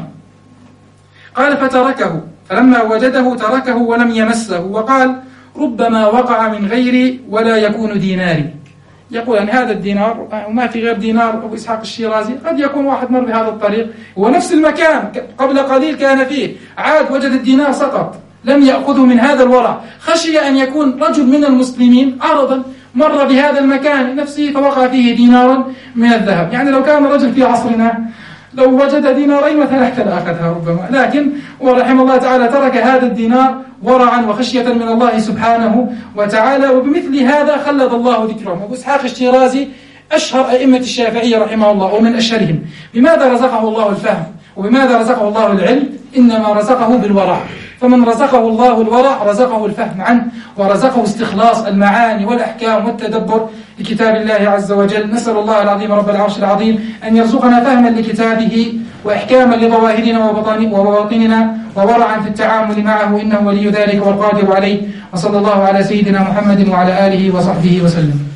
قال فتركه، فلما وجده تركه ولم يمسه وقال ربما وقع من غيري ولا يكون ديناري. يقول أن هذا الدينار وما في غير دينار أبو إسحاق الشيرازي، قد يكون واحد مر بهذا الطريق هو نفس المكان قبل قليل كان فيه، عاد وجد الدينار سقط لم يأخذه من هذا الورع، خشي أن يكون رجل من المسلمين عرضا مر بهذا المكان نفسه فوقع فيه دينار من الذهب. يعني لو كان رجل في عصرنا لو وجد دينارين مثلا لأخذها ربما، لكن ورحمه الله تعالى ترك هذا الدينار ورعا وخشية من الله سبحانه وتعالى. وبمثل هذا خلد الله ذكرهم. أبو إسحاق الشيرازي أشهر أئمة الشافعية رحمه الله ومن أشهرهم. بماذا رزقه الله الفهم وبماذا رزقه الله العلم؟ إنما رزقه بالورع. فمن رزقه الله الورع رزقه الفهم عنه ورزقه استخلاص المعاني والأحكام والتدبر لكتاب الله عز وجل. نسأل الله العظيم رب العرش العظيم أن يرزقنا فهما لكتابه وإحكاما لظواهرنا وبواطننا وورعا في التعامل معه إنه ولي ذلك والقادر عليه. وصلى الله على سيدنا محمد وعلى آله وصحبه وسلم.